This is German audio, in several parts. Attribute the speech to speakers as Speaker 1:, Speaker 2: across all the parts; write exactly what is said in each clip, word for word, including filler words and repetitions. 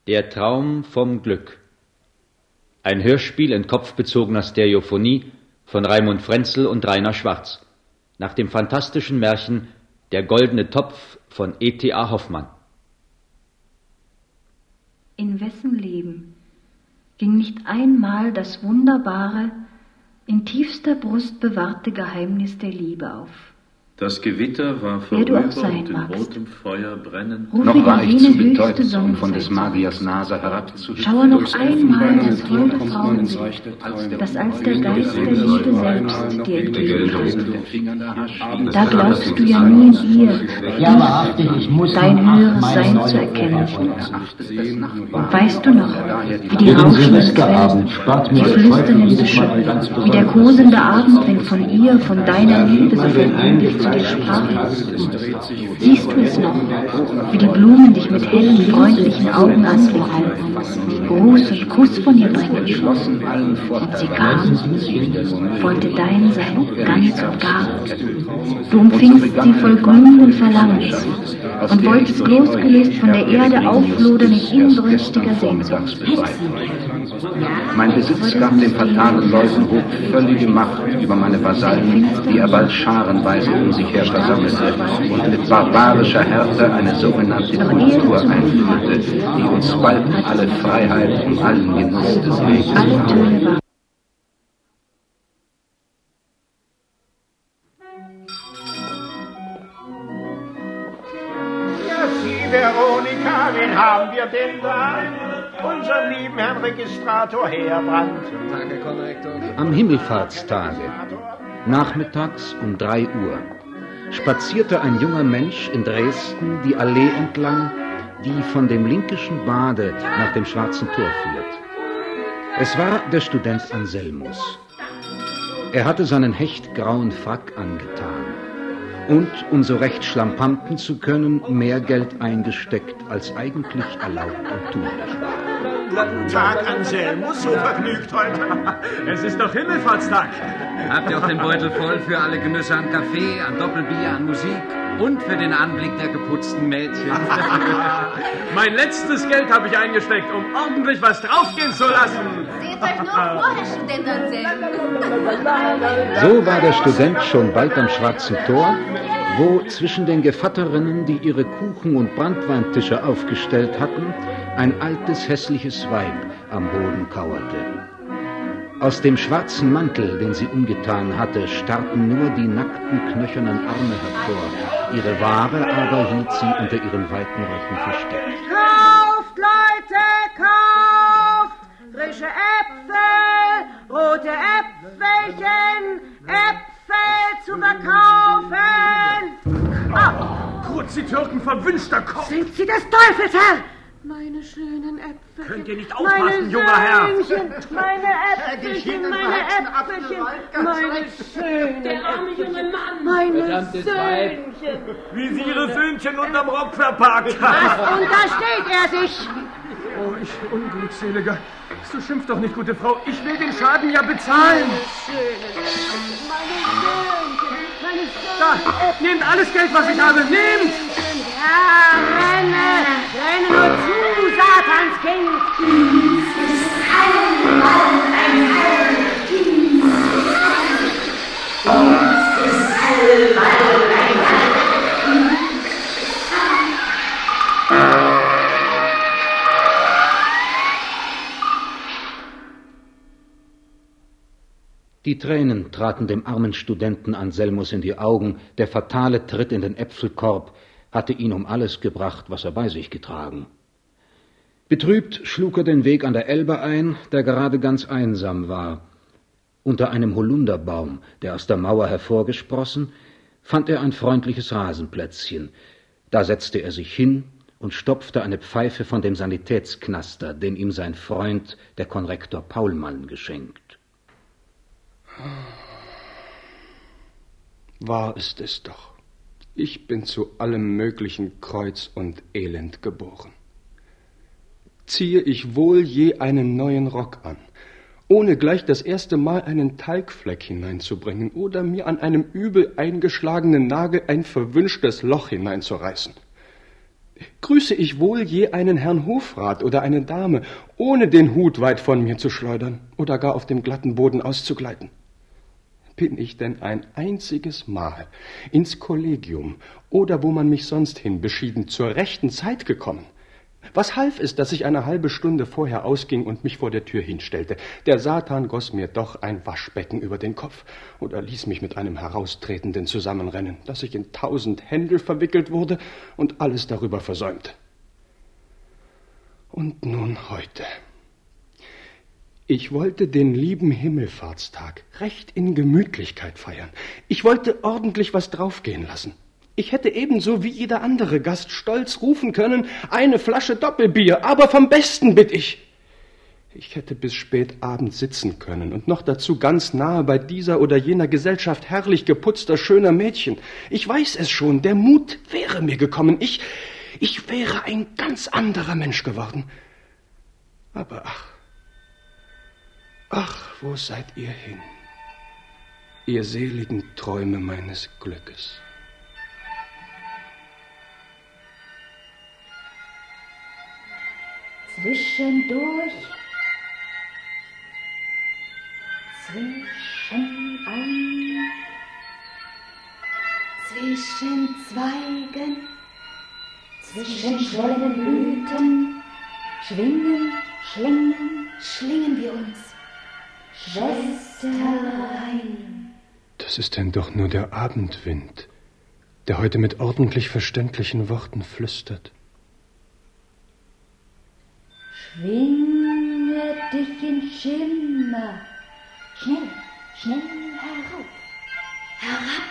Speaker 1: Der Traum vom Glück. Ein Hörspiel in kopfbezogener Stereophonie von Raimund Frenzel und Rainer Schwarz. Nach dem fantastischen Märchen Der goldene Topf von E T A Hoffmann.
Speaker 2: In wessen Leben ging nicht einmal das wunderbare, in tiefster Brust bewahrte Geheimnis der Liebe auf?
Speaker 3: Das Gewitter war vorüber und in rotem Feuer brennend.
Speaker 4: Noch war ich zu bedeutend, um von des Magiers Nase herabzuschauen.
Speaker 2: Schaue noch einmal das holde Frauenbild, das als der Geist der Liebe selbst dir entgegenkommt. Da glaubst du ja nie in ihr, dein höheres Sein zu erkennen. Und weißt du noch, wie die rauschenden Quellen, die flüsternden Büsche, wie der kosende Abendwind von ihr, von deiner Liebe so verbindlich zu dir sprach? Siehst du es noch, wie die Blumen dich mit hellen, freundlichen Augen anblicken, Gruß und Kuss von ihr bringen? Und sie kam, wollte dein sein, ganz und gar. Du umfingst sie voll glühenden Verlangens und wolltest losgelöst von der Erde auflodern in inbrünstiger Sehnsucht.
Speaker 4: Mein Besitz gab dem fatalen Leuwenhof völlige Macht über meine Vasallen, die er bald scharenweise um sich her versammelte und mit barbarischer Härte eine sogenannte Kultur einführte, die uns bald alle Freiheit und allen Genuss des Lebens brachte.
Speaker 5: Ja, Sie, Veronika, wen haben wir denn da? Unseren lieben Herrn Registrator Heerbrand.
Speaker 6: Am Himmelfahrtstage, nachmittags um drei Uhr, spazierte ein junger Mensch in Dresden die Allee entlang, die von dem Linkischen Bade nach dem Schwarzen Tor führt. Es war der Student Anselmus. Er hatte seinen hechtgrauen Frack angetan und, um so recht schlampanten zu können, mehr Geld eingesteckt, als eigentlich erlaubt und tunlich war.
Speaker 5: Guten Tag, Anselmus, so vergnügt heute.
Speaker 7: Es ist doch Himmelfahrtstag.
Speaker 8: Habt ihr auch den Beutel voll für alle Genüsse an Kaffee, an Doppelbier, an Musik und für den Anblick der geputzten Mädchen?
Speaker 7: Mein letztes Geld habe ich eingesteckt, um ordentlich was draufgehen zu lassen.
Speaker 9: Seht euch nur vor, Herr Student Anselmus.
Speaker 6: So war der Student schon bald am Schwarzen Tor, wo zwischen den Gevatterinnen, die ihre Kuchen- und Branntweintische aufgestellt hatten, ein altes, hässliches Weib am Boden kauerte. Aus dem schwarzen Mantel, den sie umgetan hatte, starrten nur die nackten, knöchernen Arme hervor. Ihre Ware aber hielt sie unter ihren weiten Röcken versteckt.
Speaker 10: Kauft, Leute, kauft! Frische Äpfel, rote Äpfelchen, Äpfel zu verkaufen!
Speaker 7: Ah, kurz die Türken, verwünschter Kopf!
Speaker 10: Sind Sie des Teufels, Herr? Meine schönen Äpfel.
Speaker 7: Könnt ihr nicht aufpassen, junger Herr?
Speaker 10: Meine Äpfelchen, meine Äpfelchen, meine schönen
Speaker 9: Der arme junge Mann.
Speaker 10: Meine Söhnchen.
Speaker 7: Wie sie ihre Söhnchen unterm Rock verpackt hat.
Speaker 10: Was untersteht er sich?
Speaker 7: Oh, ich Ungutseliger. So schimpft doch nicht, gute Frau. Ich will den Schaden ja bezahlen.
Speaker 10: Meine schönen Äpfelchen, meine Söhnchen, meine Söhnchen.
Speaker 7: Da, nehmt alles Geld, was ich habe. Nehmt!
Speaker 10: Ja, renne, renne nur zu, Satanskind.
Speaker 9: Dies ist allemal ein Heildienst. Dies ist allemal ein
Speaker 6: Die Tränen traten dem armen Studenten Anselmus in die Augen. Der fatale Tritt in den Äpfelkorb hatte ihn um alles gebracht, was er bei sich getragen. Betrübt schlug er den Weg an der Elbe ein, der gerade ganz einsam war. Unter einem Holunderbaum, der aus der Mauer hervorgesprossen, fand er ein freundliches Rasenplätzchen. Da setzte er sich hin und stopfte eine Pfeife von dem Sanitätsknaster, den ihm sein Freund, der Konrektor Paulmann, geschenkt.
Speaker 11: Wahr ist es doch. Ich bin zu allem möglichen Kreuz und Elend geboren. Ziehe ich wohl je einen neuen Rock an, ohne gleich das erste Mal einen Talgfleck hineinzubringen oder mir an einem übel eingeschlagenen Nagel ein verwünschtes Loch hineinzureißen. Grüße ich wohl je einen Herrn Hofrat oder eine Dame, ohne den Hut weit von mir zu schleudern oder gar auf dem glatten Boden auszugleiten? Bin ich denn ein einziges Mal ins Kollegium oder wo man mich sonst hin beschieden zur rechten Zeit gekommen? Was half es, dass ich eine halbe Stunde vorher ausging und mich vor der Tür hinstellte? Der Satan goss mir doch ein Waschbecken über den Kopf oder ließ mich mit einem Heraustretenden zusammenrennen, dass ich in tausend Händel verwickelt wurde und alles darüber versäumte. Und nun heute. Ich wollte den lieben Himmelfahrtstag recht in Gemütlichkeit feiern. Ich wollte ordentlich was draufgehen lassen. Ich hätte ebenso wie jeder andere Gast stolz rufen können, eine Flasche Doppelbier, aber vom Besten bitt ich. Ich hätte bis spät Abend sitzen können und noch dazu ganz nahe bei dieser oder jener Gesellschaft herrlich geputzter, schöner Mädchen. Ich weiß es schon, der Mut wäre mir gekommen. Ich, ich wäre ein ganz anderer Mensch geworden. Aber ach, ach, wo seid ihr hin, ihr seligen Träume meines Glückes?
Speaker 2: Zwischendurch, zwischenein, zwischen Zweigen, zwischen schwellenden Blüten, schwingen, schlingen, schlingen wir uns, Schwesterlein.
Speaker 11: Das ist denn doch nur der Abendwind, der heute mit ordentlich verständlichen Worten flüstert.
Speaker 2: Schwinge dich in Schimmer, schnell, schnell herauf, herab.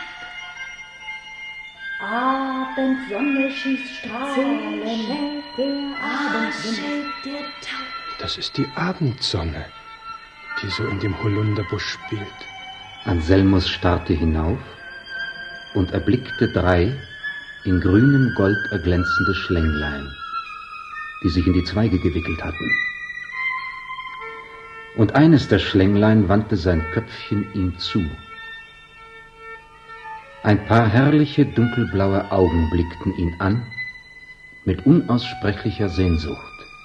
Speaker 2: Abendsonne schießt Strahlen, der Abendwind, der Tau.
Speaker 11: Das ist die Abendsonne, die so in dem Holunderbusch spielt.
Speaker 6: Anselmus starrte hinauf und erblickte drei in grünem Gold erglänzende Schlänglein, die sich in die Zweige gewickelt hatten. Und eines der Schlänglein wandte sein Köpfchen ihm zu. Ein paar herrliche dunkelblaue Augen blickten ihn an, mit unaussprechlicher Sehnsucht.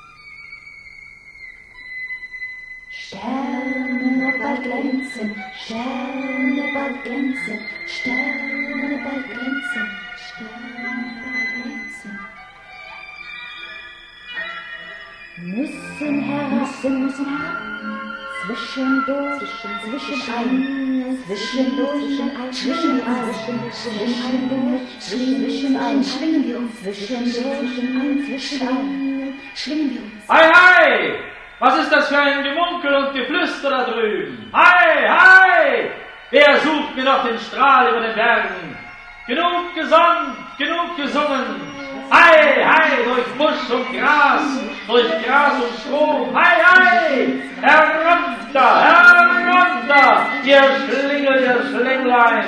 Speaker 2: Sterne bald glänzen, Sterne bald glänzen, Sterne bald glänzen, Sterne bald glänzen. Müssen herab, müssen, müssen herab, zwischendurch, zwischenein, zwischendurch, zwischenein, zwischenein, zwischenein, schwingen wir uns, zwischendurch, zwischenein, schwingen wir uns.
Speaker 12: Hei, hei! Was ist das für ein Gemunkel und Geflüster da drüben? Hei, hei! Wer sucht mir noch den Strahl über den Bergen? Genug gesonnt, genug gesungen. Hei, hei, durch Busch und Gras, durch Gras und Strom. Hei, hei! Herunter, herunter, ihr Schlingel, ihr Schlänglein.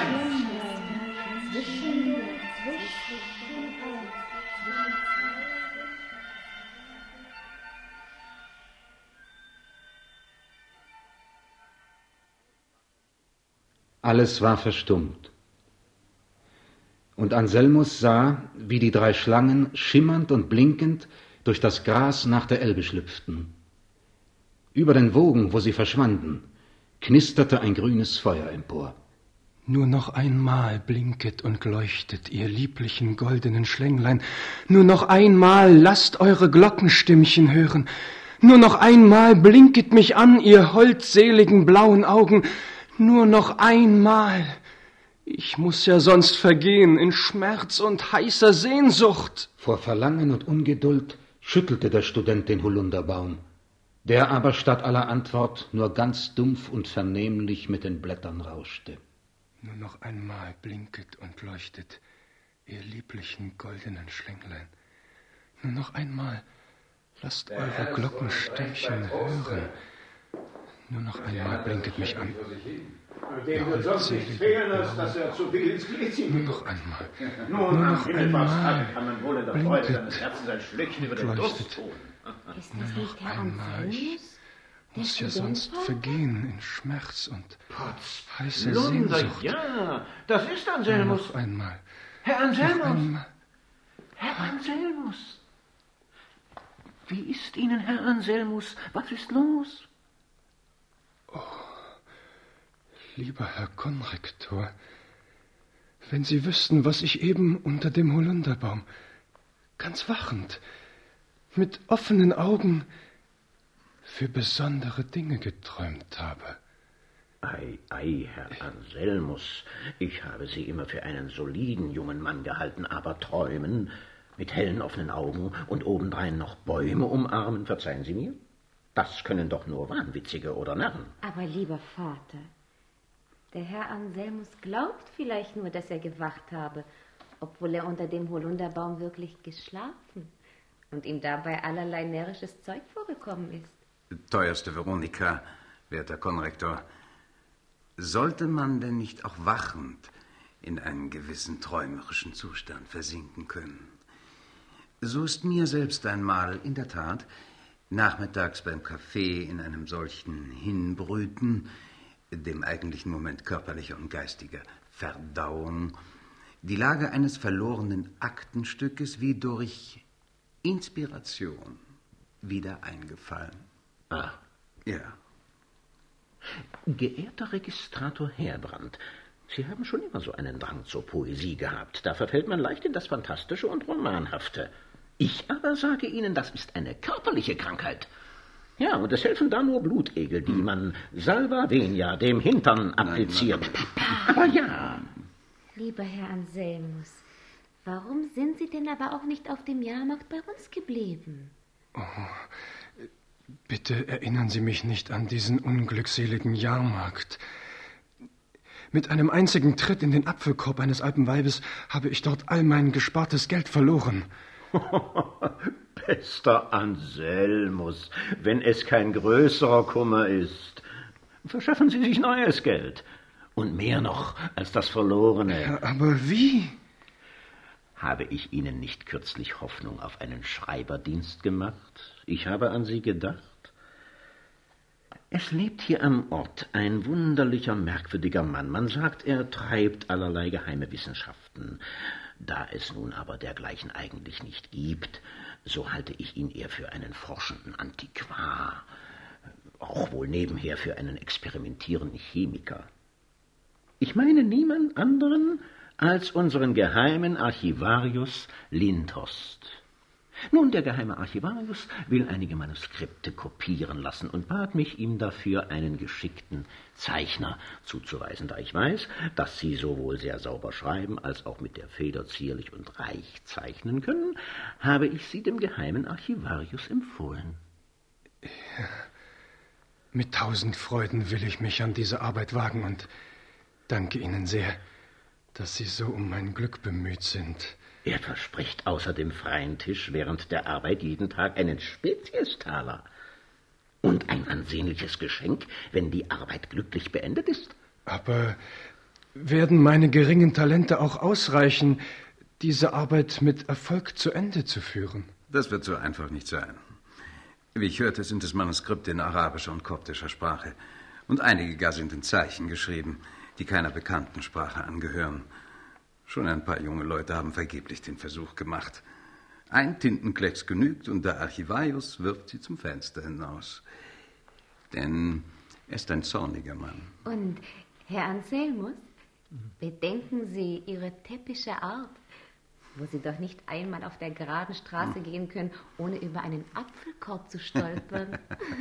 Speaker 6: Alles war verstummt. Und Anselmus sah, wie die drei Schlangen schimmernd und blinkend durch das Gras nach der Elbe schlüpften. Über den Wogen, wo sie verschwanden, knisterte ein grünes Feuer empor.
Speaker 11: Nur noch einmal blinket und leuchtet, ihr lieblichen goldenen Schlänglein. Nur noch einmal lasst eure Glockenstimmchen hören. Nur noch einmal blinket mich an, ihr holdseligen blauen Augen. Nur noch einmal. Ich muss ja sonst vergehen in Schmerz und heißer Sehnsucht.
Speaker 6: Vor Verlangen und Ungeduld schüttelte der Student den Holunderbaum, der aber statt aller Antwort nur ganz dumpf und vernehmlich mit den Blättern rauschte.
Speaker 11: Nur noch einmal blinket und leuchtet, ihr lieblichen goldenen Schlänglein. Nur noch einmal lasst eure Glockenstimmchen hören. Nur noch einmal blinket mich an.
Speaker 5: Dem wird sonst nicht fehlen, als dass er zu viel ins Glied zieht.
Speaker 11: Nur noch einmal.
Speaker 5: Nun,
Speaker 11: Nur
Speaker 5: am
Speaker 11: noch
Speaker 5: Himmelfahrtstage
Speaker 11: einmal.
Speaker 5: kann man wohl in der Freude seines Herzens ein Schlückchen über den Durst tun.
Speaker 2: Ist das nicht Herr Anselmus?
Speaker 11: Muss ja sonst vergehen in Schmerz und heiße
Speaker 5: Lunder,
Speaker 11: Sehnsucht.
Speaker 5: ja, das ist Anselmus.
Speaker 11: Noch einmal.
Speaker 5: Herr Anselmus.
Speaker 11: Noch einmal.
Speaker 13: Herr Anselmus! Wie ist Ihnen, Herr Anselmus? Was ist los?
Speaker 11: Oh, lieber Herr Konrektor, wenn Sie wüssten, was ich eben unter dem Holunderbaum, ganz wachend, mit offenen Augen, für besondere Dinge geträumt habe.
Speaker 13: Ei, ei, Herr Anselmus, ich habe Sie immer für einen soliden jungen Mann gehalten, aber träumen, mit hellen offenen Augen und obendrein noch Bäume umarmen, verzeihen Sie mir? Das können doch nur Wahnwitzige oder Narren.
Speaker 14: Aber lieber Vater, der Herr Anselmus glaubt vielleicht nur, dass er gewacht habe, obwohl er unter dem Holunderbaum wirklich geschlafen und ihm dabei allerlei närrisches Zeug vorgekommen ist.
Speaker 4: Teuerste Veronika, werter Konrektor, sollte man denn nicht auch wachend in einen gewissen träumerischen Zustand versinken können? So ist mir selbst einmal in der Tat nachmittags beim Kaffee in einem solchen Hinbrüten, dem eigentlichen Moment körperlicher und geistiger Verdauung, die Lage eines verlorenen Aktenstückes wie durch Inspiration wieder eingefallen.
Speaker 13: Ah.
Speaker 4: Ja.
Speaker 13: Geehrter Registrator Heerbrand, Sie haben schon immer so einen Drang zur Poesie gehabt. Da verfällt man leicht in das Fantastische und Romanhafte. Ich aber sage Ihnen, das ist eine körperliche Krankheit. Ja, und es helfen da nur Blutegel, die man Salva venia, dem Hintern, appliziert. Aber ja.
Speaker 14: Lieber Herr Anselmus, warum sind Sie denn aber auch nicht auf dem Jahrmarkt bei uns geblieben?
Speaker 11: Oh, bitte erinnern Sie mich nicht an diesen unglückseligen Jahrmarkt. Mit einem einzigen Tritt in den Apfelkorb eines alten Weibes habe ich dort all mein gespartes Geld verloren.
Speaker 13: Bester Anselmus, wenn es kein größerer Kummer ist, verschaffen Sie sich neues Geld. Und mehr noch als das Verlorene.
Speaker 11: Ja, aber wie?
Speaker 13: Habe ich Ihnen nicht kürzlich Hoffnung auf einen Schreiberdienst gemacht? Ich habe an Sie gedacht. Es lebt hier am Ort ein wunderlicher, merkwürdiger Mann. Man sagt, er treibt allerlei geheime Wissenschaften. Da es nun aber dergleichen eigentlich nicht gibt, so halte ich ihn eher für einen forschenden Antiquar, auch wohl nebenher für einen experimentierenden Chemiker. Ich meine niemand anderen als unseren geheimen Archivarius Lindhorst. Nun, der geheime Archivarius will einige Manuskripte kopieren lassen und bat mich, ihm dafür einen geschickten Zeichner zuzuweisen. Da ich weiß, dass Sie sowohl sehr sauber schreiben, als auch mit der Feder zierlich und reich zeichnen können, habe ich Sie dem geheimen Archivarius empfohlen.
Speaker 11: Ja, mit tausend Freuden will ich mich an diese Arbeit wagen und danke Ihnen sehr, dass Sie so um mein Glück bemüht sind.
Speaker 13: Er verspricht außer dem freien Tisch während der Arbeit jeden Tag einen Speziestaler und ein ansehnliches Geschenk, wenn die Arbeit glücklich beendet ist.
Speaker 11: Aber werden meine geringen Talente auch ausreichen, diese Arbeit mit Erfolg zu Ende zu führen?
Speaker 4: Das wird so einfach nicht sein. Wie ich hörte, sind es Manuskripte in arabischer und koptischer Sprache. Und einige gar sind in Zeichen geschrieben, die keiner bekannten Sprache angehören. Schon ein paar junge Leute haben vergeblich den Versuch gemacht. Ein Tintenklecks genügt und der Archivarius wirft sie zum Fenster hinaus. Denn er ist ein zorniger Mann.
Speaker 14: Und, Herr Anselmus, bedenken Sie Ihre täppische Art, wo Sie doch nicht einmal auf der geraden Straße hm. gehen können, ohne über einen Apfelkorb zu stolpern.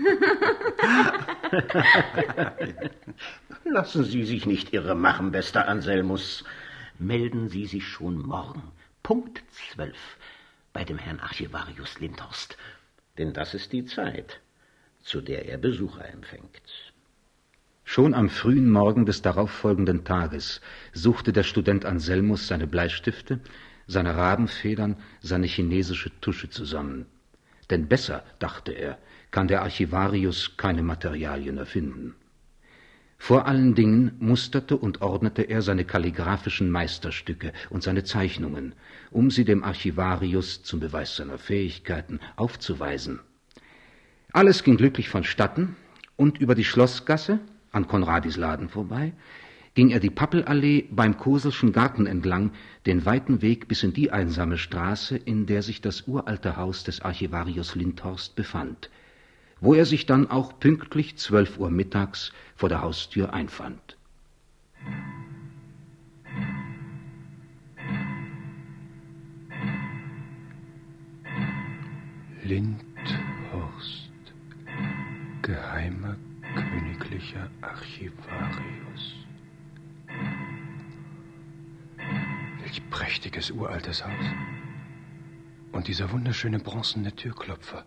Speaker 13: Lassen Sie sich nicht irre machen, bester Anselmus. Melden Sie sich schon morgen, Punkt zwölf, bei dem Herrn Archivarius Lindhorst. Denn das ist die Zeit, zu der er Besucher empfängt.
Speaker 6: Schon am frühen Morgen des darauffolgenden Tages suchte der Student Anselmus seine Bleistifte, seine Rabenfedern, seine chinesische Tusche zusammen. Denn besser, dachte er, kann der Archivarius keine Materialien erfinden. Vor allen Dingen musterte und ordnete er seine kalligraphischen Meisterstücke und seine Zeichnungen, um sie dem Archivarius zum Beweis seiner Fähigkeiten aufzuweisen. Alles ging glücklich vonstatten, und über die Schlossgasse, an Konradis Laden vorbei, ging er die Pappelallee beim Koselschen Garten entlang, den weiten Weg bis in die einsame Straße, in der sich das uralte Haus des Archivarius Lindhorst befand, wo er sich dann auch pünktlich zwölf Uhr mittags vor der Haustür einfand.
Speaker 11: Lindhorst, geheimer königlicher Archivarius. Welch prächtiges uraltes Haus. Und dieser wunderschöne bronzene Türklopfer.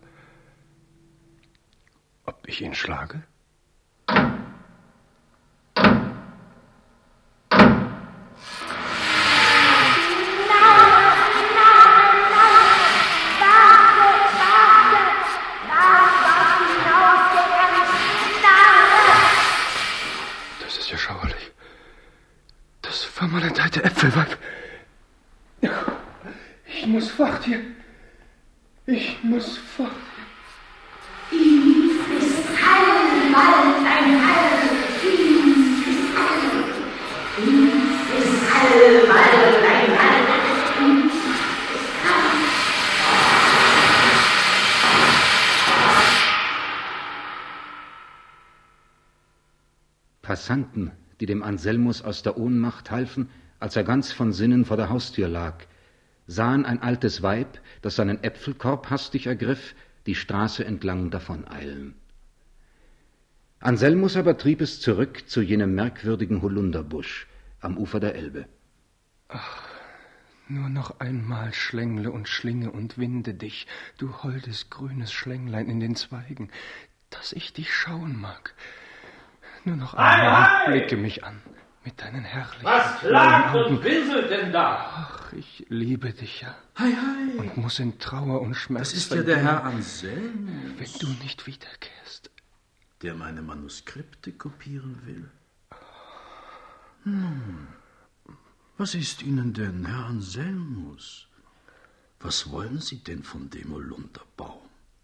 Speaker 11: Ob ich ihn schlage?
Speaker 7: Vermaledeite Äpfelweib. Ich muss fort hier. Ich muss fort.
Speaker 9: Dies ist Heil, Wald, ein Heil. Dies ist Heil. Dies ist Heil, Wald, ein Heil. Dies ist Heil.
Speaker 6: Passanten, die dem Anselmus aus der Ohnmacht halfen, als er ganz von Sinnen vor der Haustür lag, sahen ein altes Weib, das seinen Äpfelkorb hastig ergriff, die Straße entlang davoneilen. Anselmus aber trieb es zurück zu jenem merkwürdigen Holunderbusch am Ufer der Elbe.
Speaker 11: Ach, nur noch einmal schlängle und schlinge und winde dich, du holdes grünes Schlänglein in den Zweigen, dass ich dich schauen mag. Nur noch einmal
Speaker 12: Ei, ei!
Speaker 11: Blicke mich an mit deinen herrlichen
Speaker 12: Was klagt und winselt denn da?
Speaker 11: Ach, ich liebe dich ja.
Speaker 12: Hei, hei.
Speaker 11: Und muss in Trauer und Schmerz
Speaker 15: Das ist ja der Herr Anselmus.
Speaker 11: Wenn du nicht wiederkehrst.
Speaker 15: Der meine Manuskripte kopieren will. Nun, was ist Ihnen denn, Herr Anselmus? Was wollen Sie denn von dem Holunderbaum?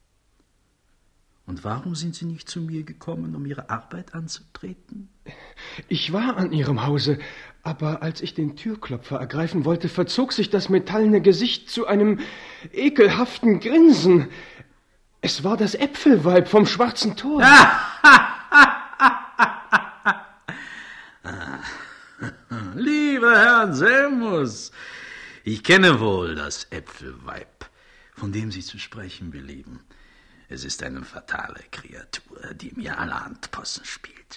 Speaker 15: Und warum sind Sie nicht zu mir gekommen, um Ihre Arbeit anzutreten?
Speaker 11: Ich war an Ihrem Hause, aber als ich den Türklopfer ergreifen wollte, verzog sich das metallene Gesicht zu einem ekelhaften Grinsen. Es war das Äpfelweib vom Schwarzen Tor.
Speaker 15: Lieber Herr Anselmus, ich kenne wohl das Äpfelweib, von dem Sie zu sprechen belieben. Es ist eine fatale Kreatur, die mir allerhand Possen spielt.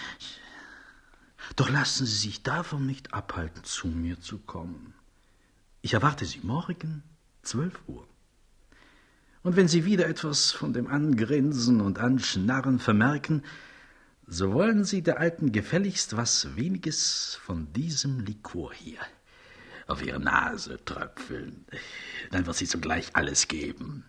Speaker 15: Doch lassen Sie sich davon nicht abhalten, zu mir zu kommen. Ich erwarte Sie morgen, zwölf Uhr. Und wenn Sie wieder etwas von dem Angrinsen und Anschnarren vermerken, so wollen Sie der Alten gefälligst was weniges von diesem Likor hier auf Ihre Nase tröpfeln. Dann wird sie sogleich alles geben.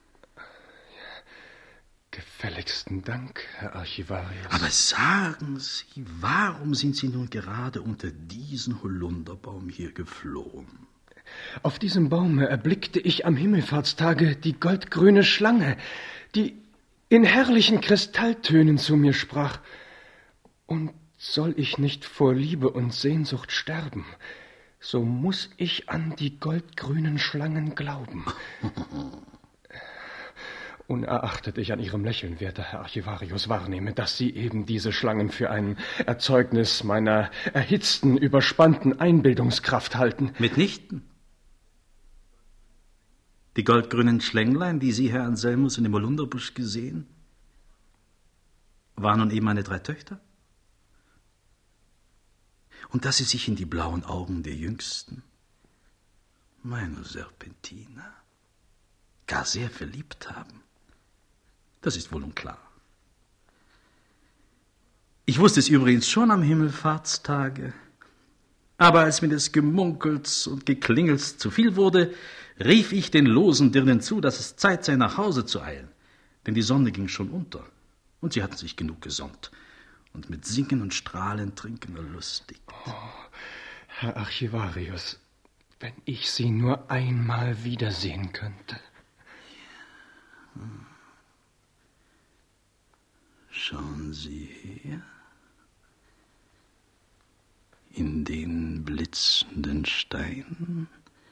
Speaker 11: Gefälligsten Dank, Herr Archivarius.
Speaker 15: Aber sagen Sie, warum sind Sie nun gerade unter diesen Holunderbaum hier geflohen?
Speaker 11: Auf diesem Baume erblickte ich am Himmelfahrtstage die goldgrüne Schlange, die in herrlichen Kristalltönen zu mir sprach. Und soll ich nicht vor Liebe und Sehnsucht sterben, so muß ich an die goldgrünen Schlangen glauben. Unerachtet ich an Ihrem Lächeln, werter Herr Archivarius, wahrnehme, dass Sie eben diese Schlangen für ein Erzeugnis meiner erhitzten, überspannten Einbildungskraft halten.
Speaker 15: Mitnichten. Die goldgrünen Schlänglein, die Sie, Herr Anselmus, in dem Holunderbusch gesehen, waren nun eben meine drei Töchter? Und dass Sie sich in die blauen Augen der Jüngsten, meine Serpentina, gar sehr verliebt haben, das ist wohl nun klar. Ich wusste es übrigens schon am Himmelfahrtstage, aber als mir des Gemunkels und Geklingels zu viel wurde, rief ich den losen Dirnen zu, dass es Zeit sei, nach Hause zu eilen, denn die Sonne ging schon unter, und sie hatten sich genug gesonnt und mit Singen und Strahlentrinken erlustigt.
Speaker 11: Oh, Herr Archivarius, wenn ich Sie nur einmal wiedersehen könnte.
Speaker 15: Ja. Hm. Schauen Sie her. in den blitzenden Stein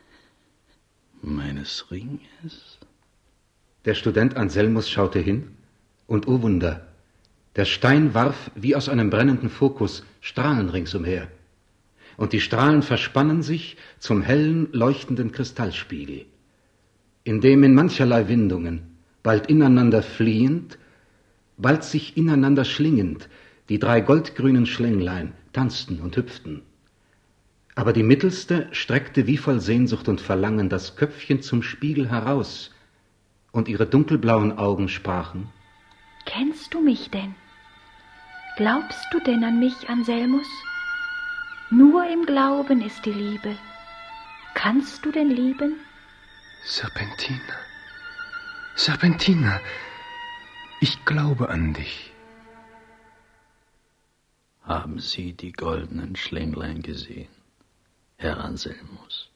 Speaker 15: meines Ringes?
Speaker 6: Der Student Anselmus schaute hin, und o Wunder, der Stein warf wie aus einem brennenden Fokus Strahlen ringsumher, und die Strahlen verspannen sich zum hellen, leuchtenden Kristallspiegel, in dem in mancherlei Windungen, bald ineinander fliehend, bald sich ineinander schlingend, die drei goldgrünen Schlänglein tanzten und hüpften. Aber die mittelste streckte wie voll Sehnsucht und Verlangen das Köpfchen zum Spiegel heraus, und ihre dunkelblauen Augen sprachen:
Speaker 2: Kennst du mich denn? Glaubst du denn an mich, Anselmus? Nur im Glauben ist die Liebe. Kannst du denn lieben?
Speaker 11: Serpentina, Serpentina, ich glaube an dich.
Speaker 15: Haben Sie die goldenen Schlänglein gesehen, Herr Anselmus?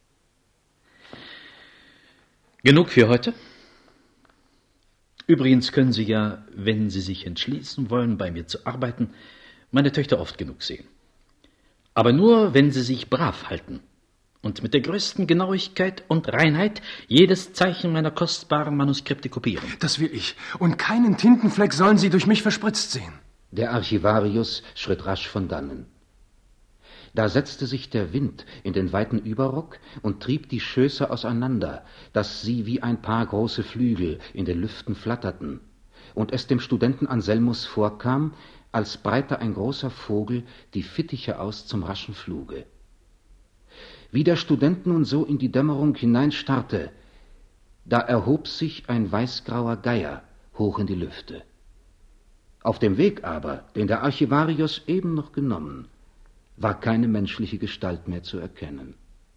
Speaker 16: Genug für heute. Übrigens können Sie ja, wenn Sie sich entschließen wollen, bei mir zu arbeiten, meine Töchter oft genug sehen. Aber nur, wenn Sie sich brav halten und mit der größten Genauigkeit und Reinheit jedes Zeichen meiner kostbaren Manuskripte kopieren.
Speaker 11: Das will ich. Und keinen Tintenfleck sollen Sie durch mich verspritzt sehen.
Speaker 6: Der Archivarius schritt rasch von dannen. Da setzte sich der Wind in den weiten Überrock und trieb die Schöße auseinander, dass sie wie ein paar große Flügel in den Lüften flatterten, und es dem Studenten Anselmus vorkam, als breite ein großer Vogel die Fittiche aus zum raschen Fluge. Wie der Student nun so in die Dämmerung hineinstarrte, da erhob sich ein weißgrauer Geier hoch in die Lüfte. Auf dem Weg aber, den der Archivarius eben noch genommen, war keine menschliche Gestalt mehr zu erkennen.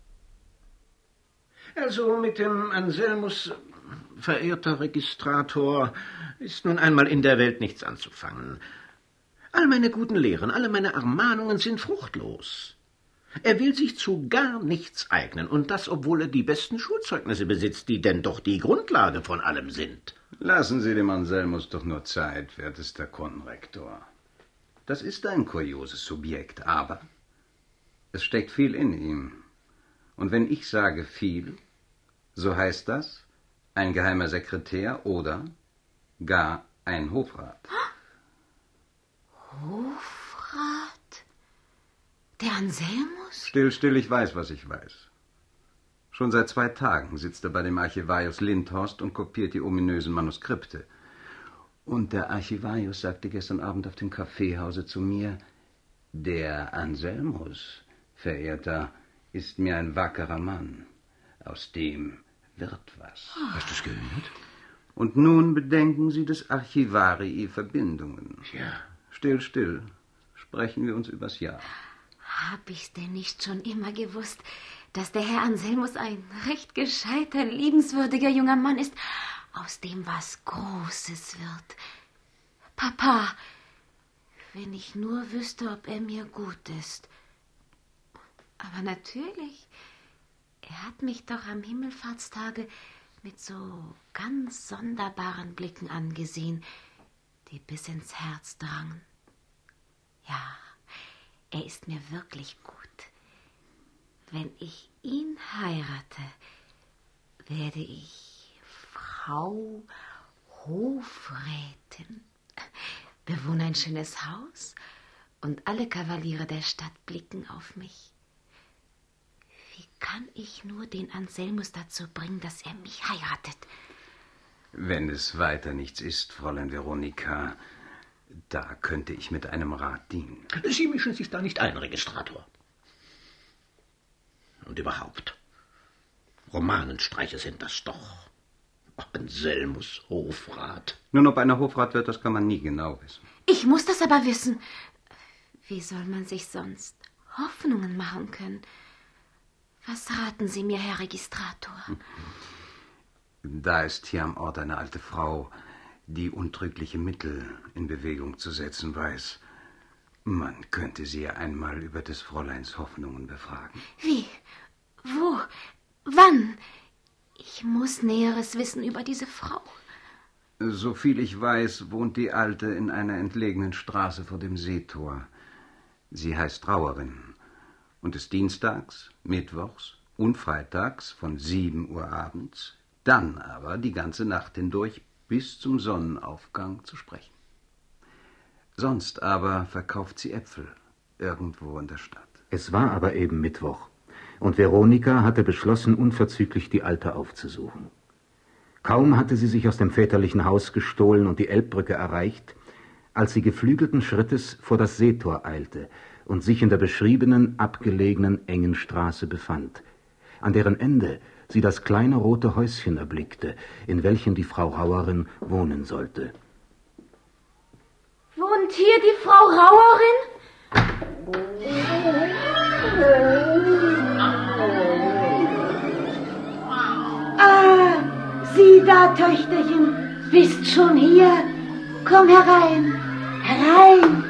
Speaker 13: Also mit dem Anselmus, verehrter Registrator, ist nun einmal in der Welt nichts anzufangen. All meine guten Lehren, alle meine Ermahnungen sind fruchtlos. Er will sich zu gar nichts eignen, und das, obwohl er die besten Schulzeugnisse besitzt, die denn doch die Grundlage von allem sind.
Speaker 4: Lassen Sie dem Anselmus doch nur Zeit, wertester Konrektor. Das ist ein kurioses Subjekt, aber es steckt viel in ihm. Und wenn ich sage viel, so heißt das ein geheimer Sekretär oder gar ein Hofrat.
Speaker 14: Hofrat? Der Anselmus?
Speaker 4: Still, still, ich weiß, was ich weiß. Schon seit zwei Tagen sitzt er bei dem Archivarius Lindhorst und kopiert die ominösen Manuskripte. Und der Archivarius sagte gestern Abend auf dem Kaffeehause zu mir: Der Anselmus, Verehrter, ist mir ein wackerer Mann. Aus dem wird was.
Speaker 13: Hast du es gehört?
Speaker 4: Und nun bedenken Sie des Archivarii Verbindungen.
Speaker 13: Ja.
Speaker 4: Still, still. Sprechen wir uns übers Jahr.
Speaker 14: Hab ich's denn nicht schon immer gewusst, dass der Herr Anselmus ein recht gescheiter, liebenswürdiger junger Mann ist, aus dem was Großes wird. Papa, wenn ich nur wüsste, ob er mir gut ist. Aber natürlich, er hat mich doch am Himmelfahrtstage mit so ganz sonderbaren Blicken angesehen, die bis ins Herz drangen. Ja, er ist mir wirklich gut. Wenn ich ihn heirate, werde ich Frau Hofrätin, bewohne ein schönes Haus und alle Kavaliere der Stadt blicken auf mich. Wie kann ich nur den Anselmus dazu bringen, dass er mich heiratet?
Speaker 4: Wenn es weiter nichts ist, Fräulein Veronika, da könnte ich mit einem Rat dienen.
Speaker 13: Sie mischen sich da nicht ein, Registrator. Und überhaupt, Romanenstreiche sind das doch. Anselmus Hofrat.
Speaker 4: Nun, ob einer Hofrat wird, das kann man nie genau wissen.
Speaker 14: Ich muss das aber wissen. Wie soll man sich sonst Hoffnungen machen können? Was raten Sie mir, Herr Registrator?
Speaker 4: Da ist hier am Ort eine alte Frau, die untrügliche Mittel in Bewegung zu setzen weiß. Man könnte sie ja einmal über des Fräuleins Hoffnungen befragen.
Speaker 14: Wie? Wo? Wann? Ich muss Näheres wissen über diese Frau.
Speaker 4: Soviel ich weiß, wohnt die Alte in einer entlegenen Straße vor dem Seetor. Sie heißt Trauerin und des Dienstags, Mittwochs und Freitags von sieben Uhr abends, dann aber die ganze Nacht hindurch bis zum Sonnenaufgang zu sprechen. Sonst aber verkauft sie Äpfel irgendwo in der Stadt.
Speaker 6: Es war aber eben Mittwoch, und Veronika hatte beschlossen, unverzüglich die Alte aufzusuchen. Kaum hatte sie sich aus dem väterlichen Haus gestohlen und die Elbbrücke erreicht, als sie geflügelten Schrittes vor das Seetor eilte und sich in der beschriebenen, abgelegenen, engen Straße befand, an deren Ende sie das kleine rote Häuschen erblickte, in welchem die Frau Rauerin wohnen sollte.
Speaker 2: Wohnt hier die Frau Rauerin?
Speaker 9: Ah, sieh da, Töchterchen, bist schon hier. Komm herein, herein.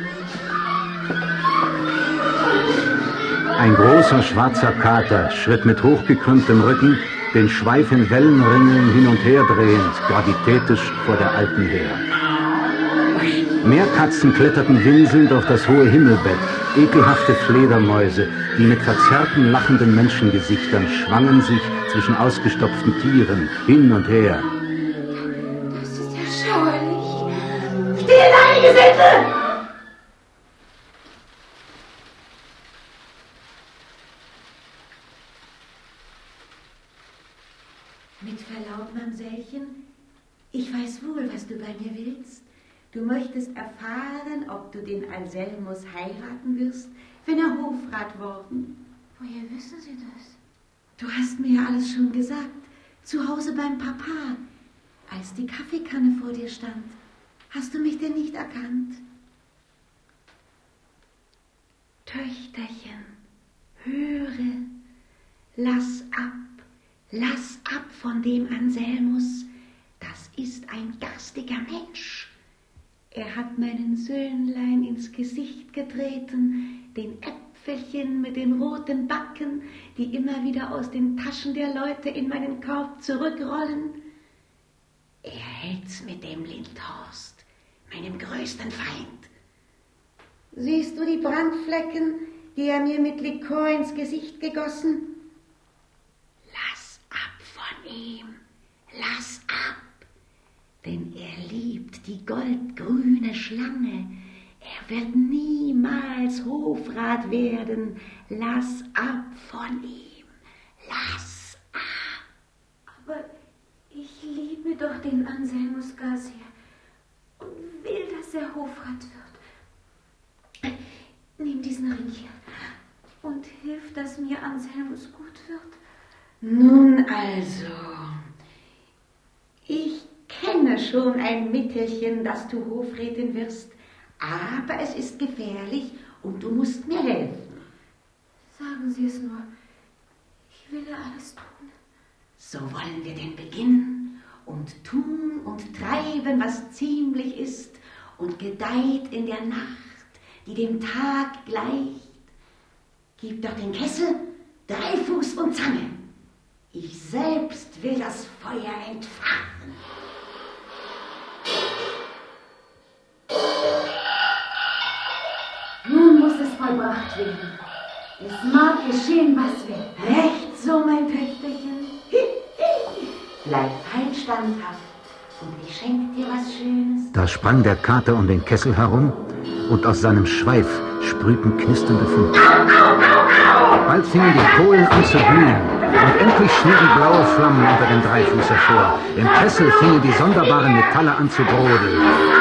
Speaker 6: Ein großer schwarzer Kater schritt mit hochgekrümmtem Rücken, den Schweif in Wellenringeln hin und her drehend, gravitätisch vor der Alten her. Meerkatzen kletterten winselnd durch das hohe Himmelbett, ekelhafte Fledermäuse, die mit verzerrten, lachenden Menschengesichtern schwangen sich zwischen ausgestopften Tieren hin und her.
Speaker 9: Das ist ja schauerlich. Still, Eingesetzte! Mit Verlaub, Mamsellchen, ich weiß wohl, was du bei mir willst. Du möchtest erfahren, ob du den Anselmus heiraten wirst, wenn er Hofrat worden.
Speaker 2: Woher wissen Sie das?
Speaker 9: Du hast mir ja alles schon gesagt. Zu Hause beim Papa, als die Kaffeekanne vor dir stand. Hast du mich denn nicht erkannt? Töchterchen, höre, lass ab, lass ab von dem Anselmus. Das ist ein garstiger Mensch. Er hat meinen Söhnlein ins Gesicht getreten, den Äpfelchen mit den roten Backen, die immer wieder aus den Taschen der Leute in meinen Korb zurückrollen. Er hält's mit dem Lindhorst, meinem größten Feind. Siehst du die Brandflecken, die er mir mit Likör ins Gesicht gegossen? Lass ab von ihm, lass ab. Denn er liebt die goldgrüne Schlange. Er wird niemals Hofrat werden. Lass ab von ihm. Lass ab.
Speaker 2: Aber ich liebe doch den Anselmus gar sehr und will, dass er Hofrat wird. Nimm diesen Ring hier und hilf, dass mir Anselmus gut wird.
Speaker 9: Nun also, ich kenne schon ein Mittelchen, dass du Hofrätin wirst, aber es ist gefährlich und du musst mir helfen.
Speaker 2: Sagen Sie es nur. Ich will ja alles tun.
Speaker 9: So wollen wir denn beginnen und tun und treiben, was ziemlich ist und gedeiht in der Nacht, die dem Tag gleicht. Gib doch den Kessel, Dreifuß und Zange. Ich selbst will das Feuer entfachen.
Speaker 2: Nun muss es vollbracht werden. Es mag geschehen, was will.
Speaker 9: Recht so, mein Töchterchen. Bleib fein standhaft und ich schenke dir was Schönes.
Speaker 6: Da sprang der Kater um den Kessel herum und aus seinem Schweif sprühten knisternde Funken. Bald fingen die Kohlen an zu glühen und endlich schlugen blaue Flammen unter dem Dreifuß hervor. Im Kessel fingen die sonderbaren Metalle an zu brodeln.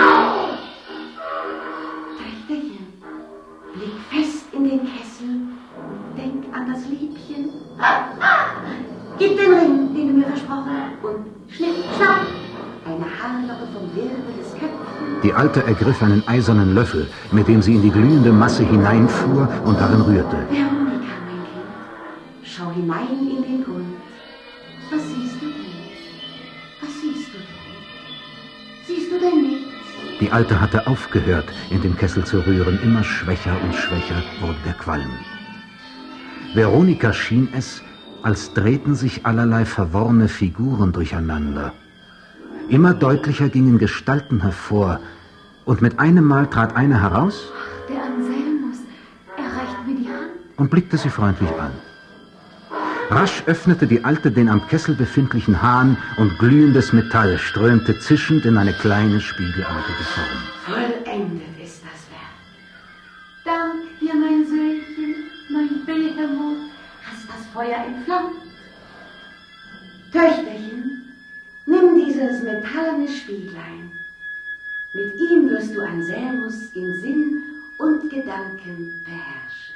Speaker 9: Töchterchen, blick fest in den Kessel und denk an das Liebchen. Gib den Ring, den du mir versprochen hast, und schnipp, schnapp, eine Haarlocke vom Wirbel des Köpfchen.
Speaker 6: Die Alte ergriff einen eisernen Löffel, mit dem sie in die glühende Masse hineinfuhr und darin rührte.
Speaker 9: Veronika, mein Kind, schau hinein in den Grund. Was siehst du denn? Was siehst du denn? Siehst du denn nichts?
Speaker 6: Die Alte hatte aufgehört, in den Kessel zu rühren. Immer schwächer und schwächer wurde der Qualm. Veronika schien es, als drehten sich allerlei verworrene Figuren durcheinander. Immer deutlicher gingen Gestalten hervor, und mit einem Mal trat eine heraus.
Speaker 2: Der Anselmus, er reicht mir die Hand.
Speaker 6: und blickte sie freundlich an. Rasch öffnete die Alte den am Kessel befindlichen Hahn und glühendes Metall strömte zischend in eine kleine spiegelartige Form.
Speaker 9: Vollendet ist das Werk. Dank dir, mein Söhnchen, mein Behemoth, hast das Feuer entflammt. Töchterchen, nimm dieses metallene Spieglein. Mit ihm wirst du Anselmus in Sinn und Gedanken beherrschen.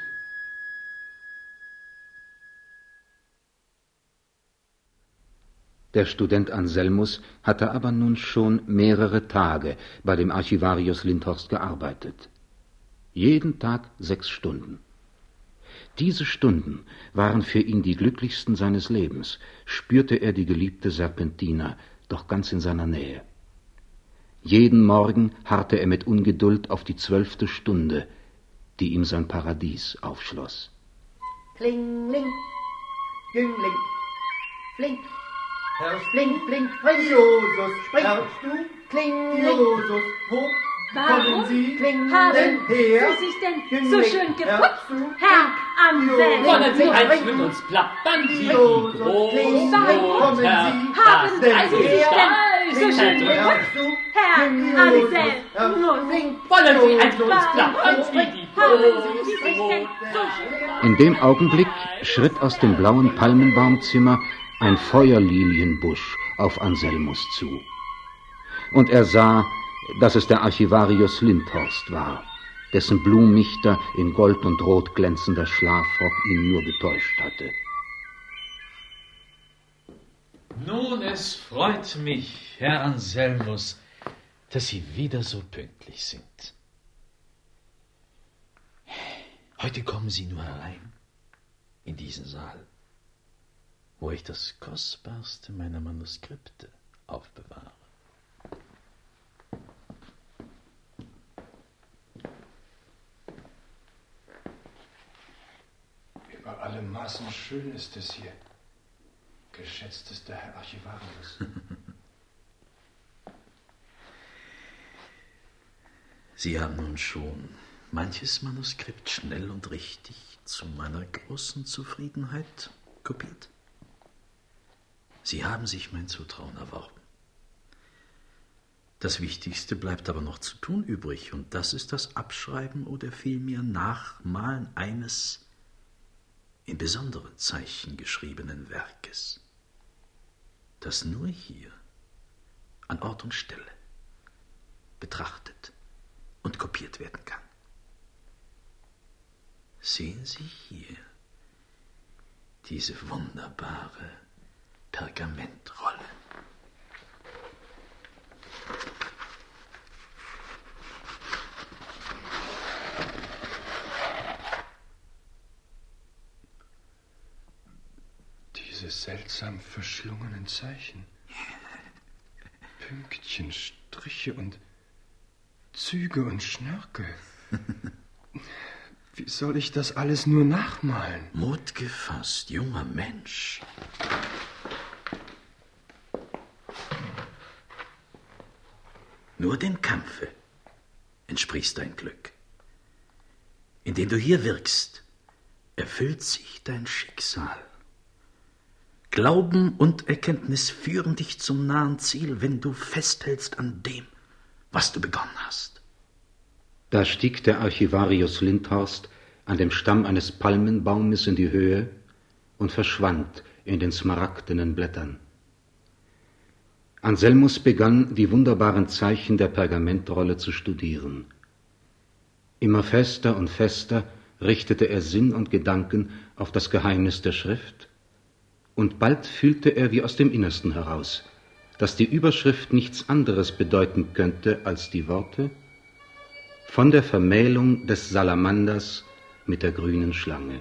Speaker 6: Der Student Anselmus hatte aber nun schon mehrere Tage bei dem Archivarius Lindhorst gearbeitet. Jeden Tag sechs Stunden. Diese Stunden waren für ihn die glücklichsten seines Lebens, spürte er die geliebte Serpentina doch ganz in seiner Nähe. Jeden Morgen harrte er mit Ungeduld auf die zwölfte Stunde, die ihm sein Paradies aufschloss.
Speaker 10: Klingling, Jüngling, flink, flink, flink, spring, Josus, spring, du, Klingling, Josus, wo kommen Sie,
Speaker 14: Haben
Speaker 10: her,
Speaker 14: Sie sich denn
Speaker 10: Jüngling,
Speaker 14: so schön geputzt, Herr Anselm?
Speaker 12: Wollen Sie eins mit uns plappern, Sie
Speaker 10: Josus,
Speaker 12: groß
Speaker 10: Klingling, kommen Sie,
Speaker 14: Haben Sie sich denn so schön geputzt, Herr Anselm?
Speaker 12: Wollen Sie eins mit uns plappern, Sie
Speaker 14: Haben Sie sich denn so schön...
Speaker 6: In dem Augenblick schritt aus dem blauen Palmenbaumzimmer ein Feuerlilienbusch auf Anselmus zu. Und er sah, dass es der Archivarius Lindhorst war, dessen blumichter, in Gold und Rot glänzender Schlafrock ihn nur getäuscht hatte.
Speaker 16: Nun, es freut mich, Herr Anselmus, dass Sie wieder so pünktlich sind. Heute kommen Sie nur herein, in diesen Saal, wo ich das Kostbarste meiner Manuskripte aufbewahre.
Speaker 11: Über alle Maßen schön ist es hier, geschätztester Herr Archivarius.
Speaker 16: Sie haben nun schon manches Manuskript schnell und richtig zu meiner großen Zufriedenheit kopiert. Sie haben sich mein Zutrauen erworben. Das Wichtigste bleibt aber noch zu tun übrig, und das ist das Abschreiben oder vielmehr Nachmalen eines in besonderen Zeichen geschriebenen Werkes, das nur hier, an Ort und Stelle, betrachtet und kopiert werden kann. Sehen Sie hier diese wunderbare Pergamentrolle.
Speaker 11: Diese seltsam verschlungenen Zeichen. Pünktchen, Striche und Züge und Schnörkel. Wie soll ich das alles nur nachmalen?
Speaker 16: Mut gefasst, junger Mensch. Nur dem Kampfe entsprichst dein Glück. Indem du hier wirkst, erfüllt sich dein Schicksal. Glauben und Erkenntnis führen dich zum nahen Ziel, wenn du festhältst an dem, was du begonnen hast.
Speaker 6: Da stieg der Archivarius Lindhorst an dem Stamm eines Palmenbaumes in die Höhe und verschwand in den smaragdenen Blättern. Anselmus begann, die wunderbaren Zeichen der Pergamentrolle zu studieren. Immer fester und fester richtete er Sinn und Gedanken auf das Geheimnis der Schrift, und bald fühlte er wie aus dem Innersten heraus, dass die Überschrift nichts anderes bedeuten könnte als die Worte: von der Vermählung des Salamanders mit der grünen Schlange.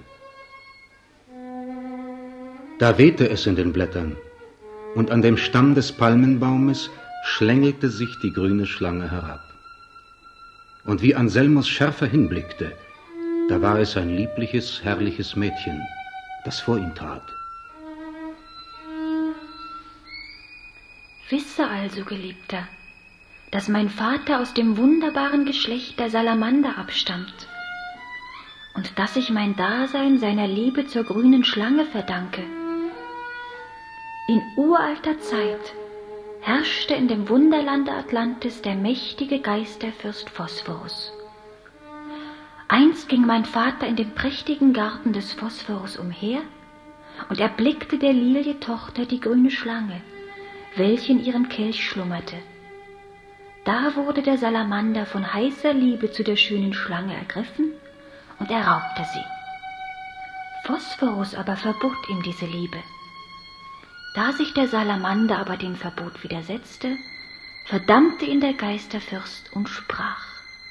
Speaker 6: Da wehte es in den Blättern, und an dem Stamm des Palmenbaumes schlängelte sich die grüne Schlange herab. Und wie Anselmus schärfer hinblickte, da war es ein liebliches, herrliches Mädchen, das vor ihm trat.
Speaker 2: Wisse also, Geliebter, dass mein Vater aus dem wunderbaren Geschlecht der Salamander abstammt. und dass ich mein Dasein seiner Liebe zur grünen Schlange verdanke. In uralter Zeit herrschte in dem Wunderlande Atlantis der mächtige Geisterfürst Phosphorus. Einst ging mein Vater in dem prächtigen Garten des Phosphorus umher und erblickte der Lilie Tochter die grüne Schlange, welche in ihrem Kelch schlummerte. Da wurde der Salamander von heißer Liebe zu der schönen Schlange ergriffen und er raubte sie. Phosphorus aber verbot ihm diese Liebe. Da sich der Salamander aber dem Verbot widersetzte, verdammte ihn der Geisterfürst und sprach: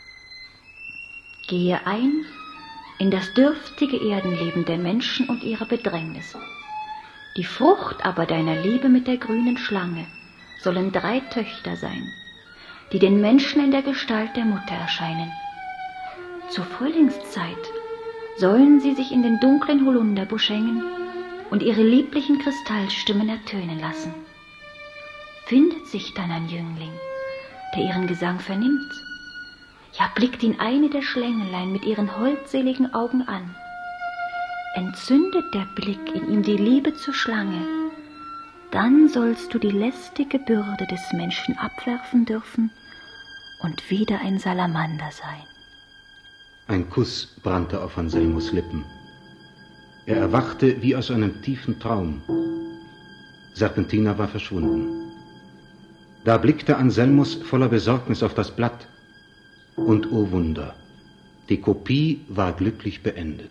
Speaker 2: Gehe ein in das dürftige Erdenleben der Menschen und ihrer Bedrängnisse. Die Frucht aber deiner Liebe mit der grünen Schlange sollen drei Töchter sein, die den Menschen in der Gestalt der Mutter erscheinen. Zur Frühlingszeit sollen sie sich in den dunklen Holunderbusch hängen und ihre lieblichen Kristallstimmen ertönen lassen. Findet sich dann ein Jüngling, der ihren Gesang vernimmt, ja, blickt ihn eine der Schlängelein mit ihren holdseligen Augen an. Entzündet der Blick in ihm die Liebe zur Schlange, dann sollst du die lästige Bürde des Menschen abwerfen dürfen und wieder ein Salamander sein.
Speaker 6: Ein Kuss brannte auf Anselmus Lippen. Er erwachte wie aus einem tiefen Traum. Serpentina war verschwunden. Da blickte Anselmus voller Besorgnis auf das Blatt. Und o Wunder, die Kopie war glücklich beendet.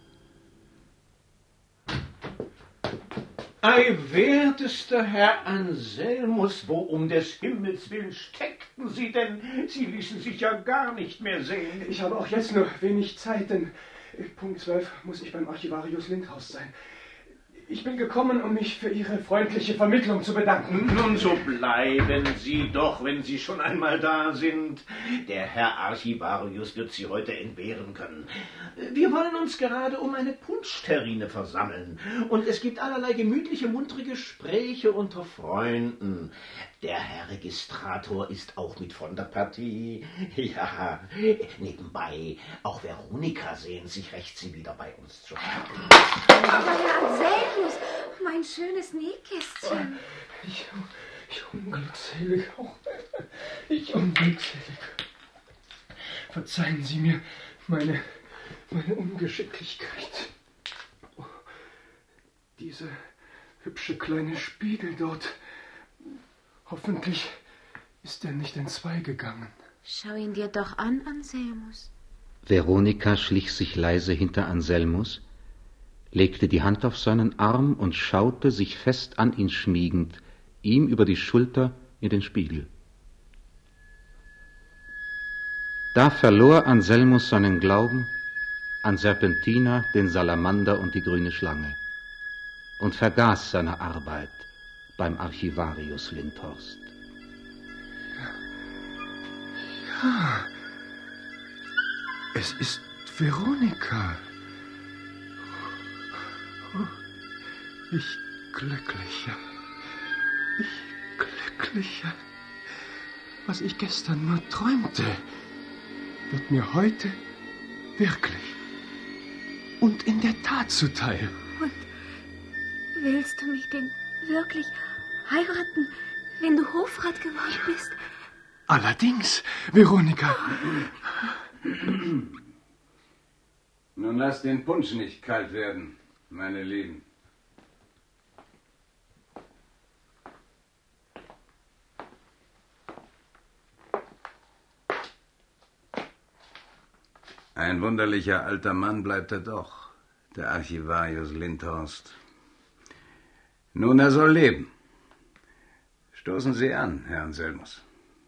Speaker 5: Ei, wertester Herr Anselmus, wo um des Himmels willen steckten Sie denn? Sie ließen sich ja gar nicht mehr sehen.
Speaker 7: Ich habe auch jetzt nur wenig Zeit, denn Punkt zwölf muss ich beim Archivarius Lindhorst sein. Ich bin gekommen, um mich für Ihre freundliche Vermittlung zu bedanken.
Speaker 5: Nun, so bleiben Sie doch, wenn Sie schon einmal da sind. Der Herr Archivarius wird Sie heute entbehren können. Wir wollen uns gerade um eine Punschterrine versammeln. Und es gibt allerlei gemütliche, muntere Gespräche unter Freunden. Der Herr Registrator ist auch mit von der Partie. Ja, nebenbei, auch Veronika sehnt sich recht, Sie wieder bei uns zu haben.
Speaker 9: Aber Herr Anselmus, mein schönes Nähkästchen.
Speaker 7: Ich, ich unglückselig, oh, ich unglückselig. Verzeihen Sie mir meine, meine Ungeschicklichkeit. Oh, dieser hübsche kleine Spiegel dort. Hoffentlich ist er nicht entzweigegangen.
Speaker 9: Schau ihn dir doch an, Anselmus.
Speaker 6: Veronika schlich sich leise hinter Anselmus, legte die Hand auf seinen Arm und schaute, sich fest an ihn schmiegend, ihm über die Schulter in den Spiegel. Da verlor Anselmus seinen Glauben an Serpentina, den Salamander und die grüne Schlange und vergaß seine Arbeit beim Archivarius Lindhorst.
Speaker 7: Ja, es ist Veronika. Oh, ich glücklicher, ich glücklicher. Was ich gestern nur träumte, wird mir heute wirklich und in der Tat zuteil.
Speaker 9: Und willst du mich denn wirklich heiraten, wenn du Hofrat geworden bist?
Speaker 7: Allerdings, Veronika.
Speaker 4: Nun lass den Punsch nicht kalt werden, meine Lieben. Ein wunderlicher alter Mann bleibt er doch, der Archivarius Lindhorst. Nun, er soll leben. Stoßen Sie an, Herr Anselmus.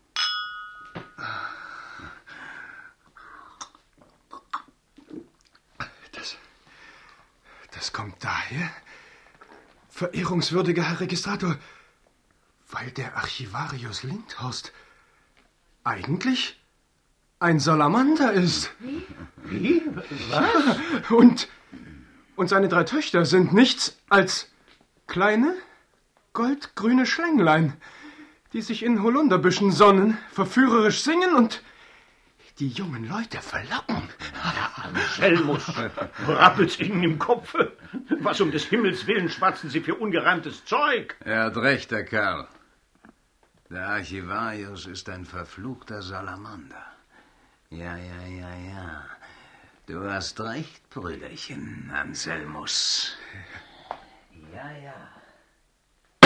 Speaker 7: Das, das kommt daher, verehrungswürdiger Herr Registrator, weil der Archivarius Lindhorst eigentlich ein Salamander ist.
Speaker 5: Wie? Wie? Was?
Speaker 7: Und, und seine drei Töchter sind nichts als kleine, goldgrüne Schlänglein, die sich in Holunderbüschen sonnen, verführerisch singen und die jungen Leute verlocken.
Speaker 5: Herr Anselmus, rappelt's Ihnen im Kopfe? Was um des Himmels willen schwatzen Sie für ungereimtes Zeug?
Speaker 17: Er hat recht, der Kerl. Der Archivarius ist ein verfluchter Salamander. Ja, ja, ja, ja. Du hast recht, Brüderchen, Anselmus.
Speaker 8: Ja, ja.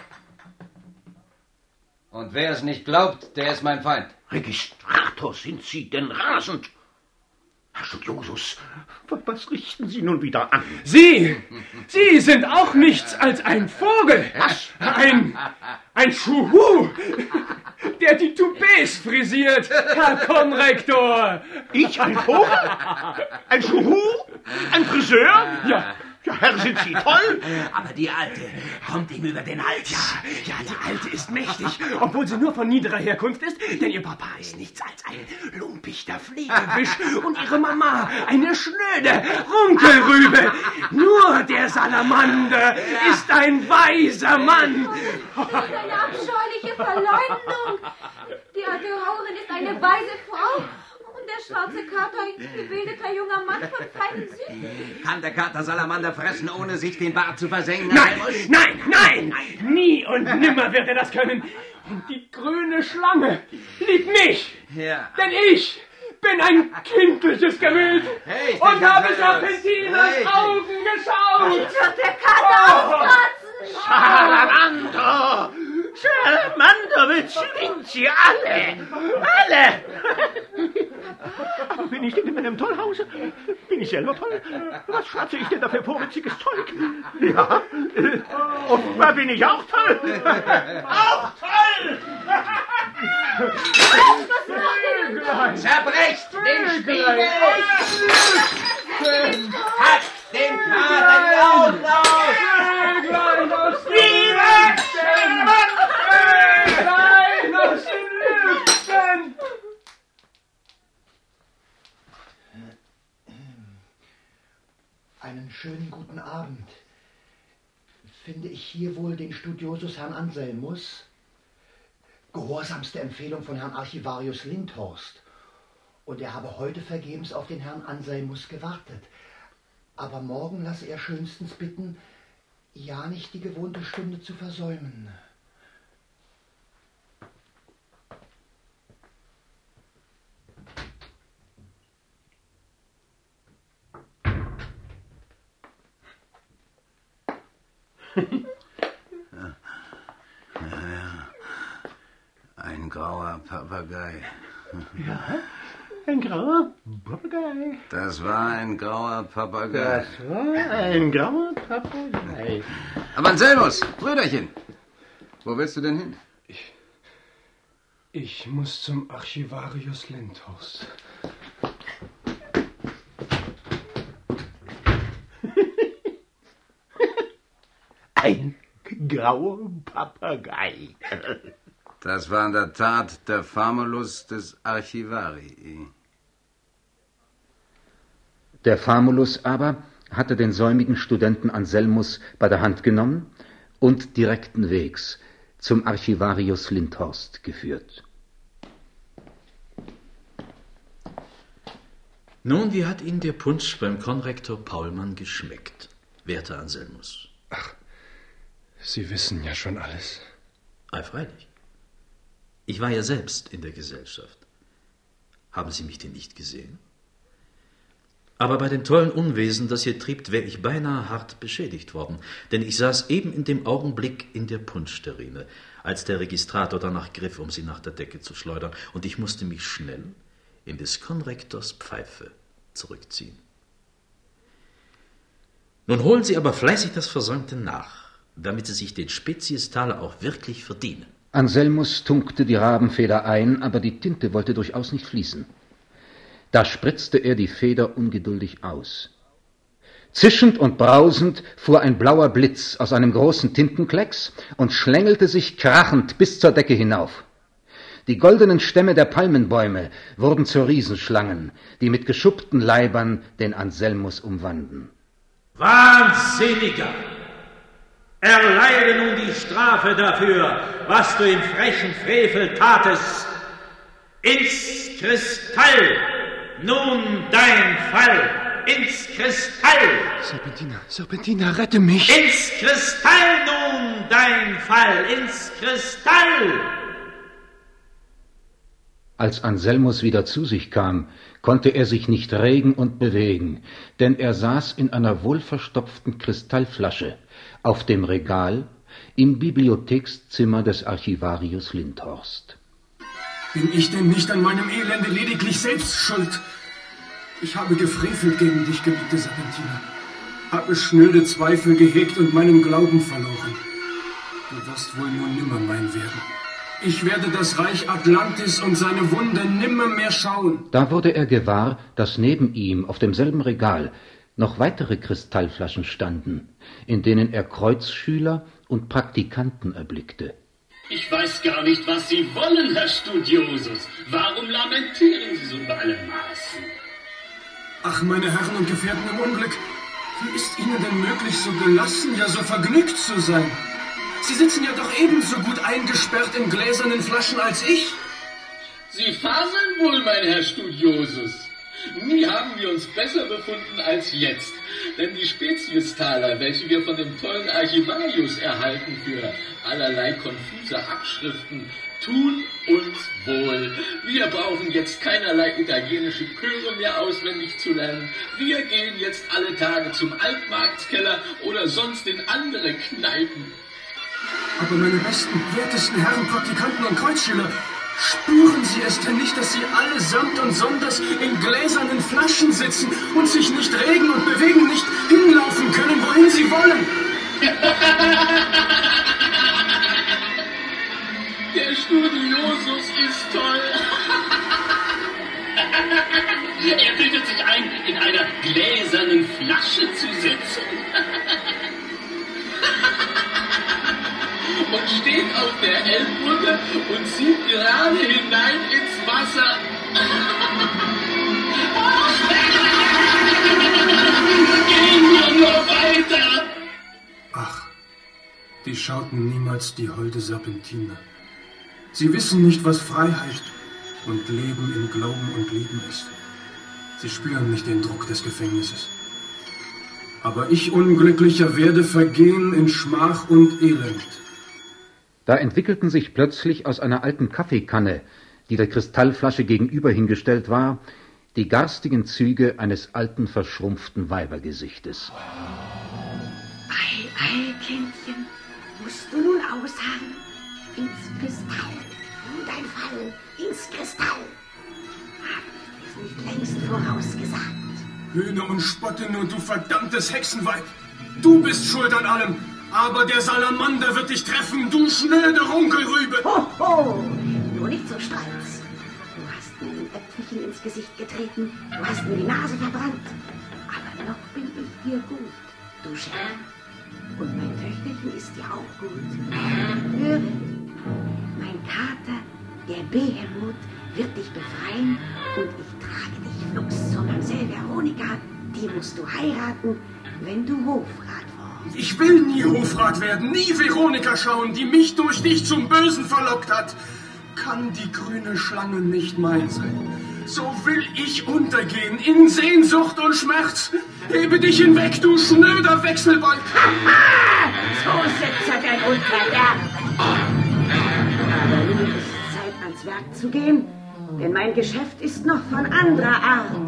Speaker 8: Und wer es nicht glaubt, der ist mein Feind.
Speaker 5: Registrator, sind Sie denn rasend? Herr Studiosus, was richten Sie nun wieder an?
Speaker 7: Sie, Sie sind auch nichts als ein Vogel. Was? Ein, ein Schuhu, der die Toupets frisiert, Herr Konrektor.
Speaker 5: Ich, ein Vogel? Ein Schuhu? Ein Friseur?
Speaker 7: Ja.
Speaker 5: Ja, Herr, sind Sie toll?
Speaker 8: Aber die Alte kommt ihm über den Hals.
Speaker 7: Ja, ja, die Alte ist mächtig, obwohl sie nur von niederer Herkunft ist, denn ihr Papa ist nichts als ein lumpichter Fliegenwisch und ihre Mama eine schnöde Runkelrübe. Nur der Salamander ist ein weiser Mann.
Speaker 14: Das ist eine abscheuliche Verleumdung. Die alte Hauerin ist eine weise Frau. Und der schwarze Kater ein gebildeter junger Mann von feinen Sünden.
Speaker 8: Kann der Kater Salamander fressen, ohne sich den Bart zu versengen?
Speaker 7: Nein, nein, nein! Nie und nimmer wird er das können. Und die grüne Schlange liebt mich.
Speaker 8: Ja.
Speaker 7: Denn ich bin ein kindliches Gemüt.
Speaker 8: Hey,
Speaker 7: und habe Serpentinas hey, Augen geschaut.
Speaker 14: Jetzt wird der Kater
Speaker 7: oh.
Speaker 14: auskratzen.
Speaker 5: Salamander! Salamander bezwingt sie alle! Alle! Aber bin ich denn in meinem Tollhause? Bin ich selber toll? Was schwatze ich denn da für vorwitziges Zeug? Ja, äh, offenbar bin ich auch toll! Auch toll!
Speaker 14: Was macht ihr denn da?
Speaker 8: Zerbrecht den Spiegel! Hackt den Kater die Augen aus!
Speaker 7: Viva Nein, aus den Lüften!
Speaker 18: Einen schönen guten Abend. Finde ich hier wohl den Studiosus Herrn Anselmus? Gehorsamste Empfehlung von Herrn Archivarius Lindhorst. Und er habe heute vergebens auf den Herrn Anselmus gewartet. Aber morgen lasse er schönstens bitten, ja nicht die gewohnte Stunde zu versäumen.
Speaker 17: ja. Ja, ja. Ein grauer Papagei.
Speaker 5: Ja, ein grauer Papagei.
Speaker 17: Das war ein grauer Papagei.
Speaker 5: Das war ein grauer Papagei.
Speaker 17: Aber Anselmus, Brüderchen, wo willst du denn hin?
Speaker 7: Ich, ich muss zum Archivarius Lindhorst.
Speaker 5: Ein grauer Papagei.
Speaker 17: Das war in der Tat der Famulus des Archivarii.
Speaker 6: Der Famulus aber hatte den säumigen Studenten Anselmus bei der Hand genommen und direkten Wegs zum Archivarius Lindhorst geführt.
Speaker 16: Nun, wie hat Ihnen der Punsch beim Konrektor Paulmann geschmeckt, werter Anselmus?
Speaker 11: Ach, Sie wissen ja schon alles.
Speaker 16: Ei, freilich. Ich war ja selbst in der Gesellschaft. Haben Sie mich denn nicht gesehen? Aber bei dem tollen Unwesen, das ihr triebt, wäre ich beinahe hart beschädigt worden, denn ich saß eben in dem Augenblick in der Punschterrine, als der Registrator danach griff, um sie nach der Decke zu schleudern, und ich musste mich schnell in des Konrektors Pfeife zurückziehen. Nun holen Sie aber fleißig das Versäumte nach, damit Sie sich den Speziestaler auch wirklich verdienen.
Speaker 6: Anselmus tunkte die Rabenfeder ein, aber die Tinte wollte durchaus nicht fließen. Da spritzte er die Feder ungeduldig aus. Zischend und brausend fuhr ein blauer Blitz aus einem großen Tintenklecks und schlängelte sich krachend bis zur Decke hinauf. Die goldenen Stämme der Palmenbäume wurden zu Riesenschlangen, die mit geschuppten Leibern den Anselmus umwanden.
Speaker 12: Wahnsinniger! Erleide nun die Strafe dafür, was du im frechen Frevel tatest. ins Kristall. Nun dein Fall. Ins Kristall!
Speaker 11: Serpentina, Serpentina, rette mich!
Speaker 12: Ins Kristall nun, dein Fall! Ins Kristall!
Speaker 6: Als Anselmus wieder zu sich kam, konnte er sich nicht regen und bewegen, denn er saß in einer wohlverstopften Kristallflasche auf dem Regal im Bibliothekszimmer des Archivarius Lindhorst.
Speaker 11: Bin ich denn nicht an meinem Elende lediglich selbst schuld? Ich habe gefrevelt gegen dich, geliebte Serpentina, habe schnöde Zweifel gehegt und meinen Glauben verloren. Du wirst wohl nur nimmer mein werden. Ich werde das Reich Atlantis und seine Wunder nimmer mehr schauen.
Speaker 6: Da wurde er gewahr, dass neben ihm auf demselben Regal noch weitere Kristallflaschen standen, in denen er Kreuzschüler und Praktikanten erblickte.
Speaker 19: Ich weiß gar nicht, was Sie wollen, Herr Studiosus. Warum lamentieren Sie so über alle Maßen?
Speaker 11: Ach, meine Herren und Gefährten im Unglück, wie ist Ihnen denn möglich, so gelassen, ja so vergnügt zu sein? Sie sitzen ja doch ebenso gut eingesperrt in gläsernen Flaschen als ich.
Speaker 19: Sie faseln wohl, mein Herr Studiosus. Nie haben wir uns besser befunden als jetzt. Denn die Speziestaler, welche wir von dem tollen Archivarius erhalten für allerlei konfuse Abschriften, tun uns wohl. Wir brauchen jetzt keinerlei italienische Chöre mehr auswendig zu lernen. Wir gehen jetzt alle Tage zum Altmarktskeller oder sonst in andere Kneipen.
Speaker 11: Aber meine besten, wertesten Herren, Praktikanten und Kreuzschüler, spüren Sie es denn nicht, dass Sie allesamt und sonders in gläsernen Flaschen sitzen und sich nicht regen und bewegen, nicht hinlaufen können, wohin Sie wollen?
Speaker 19: Der Studiosus ist toll. Er bildet sich ein, in einer gläsernen Flasche zu sitzen. Und steht auf der Elbbrücke und sieht gerade hinein ins Wasser. Gehen wir nur weiter!
Speaker 11: Ach, die schauten niemals die holde Serpentina. Sie wissen nicht, was Freiheit und Leben im Glauben und Lieben ist. Sie spüren nicht den Druck des Gefängnisses. Aber ich, Unglücklicher, werde vergehen in Schmach und Elend.
Speaker 6: Da entwickelten sich plötzlich aus einer alten Kaffeekanne, die der Kristallflasche gegenüber hingestellt war, die garstigen Züge eines alten, verschrumpften Weibergesichtes.
Speaker 9: Ei, ei, Kindchen, musst du nun ausharren? Ins Kristall, nun dein Fall, ins Kristall. Hab ich es nicht längst vorausgesagt?
Speaker 11: Höhne und spotte nur, du verdammtes Hexenweib! Du bist schuld an allem! Aber der Salamander wird dich treffen, du schnöde Runkelrübe!
Speaker 9: Ho, ho! Nur nicht so stolz. Du hast mir ein Äpfelchen ins Gesicht getreten, du hast mir die Nase verbrannt. Aber noch bin ich dir gut, du Scherr. Und mein Töchterchen ist dir auch gut. Höre, mein Kater, der Behemoth, wird dich befreien und ich trage dich flugs zur Mamsell Veronika. Die musst du heiraten, wenn du Hofrat wirst.
Speaker 11: Ich will nie Hofrat werden, nie Veronika schauen, die mich durch dich zum Bösen verlockt hat. Kann die grüne Schlange nicht mein sein, so will ich untergehen in Sehnsucht und Schmerz. Hebe dich hinweg, du schnöder Wechselbalg.
Speaker 9: So setzt dein Unverderben. Aber nun ist es Zeit, ans Werk zu gehen, denn mein Geschäft ist noch von anderer Art.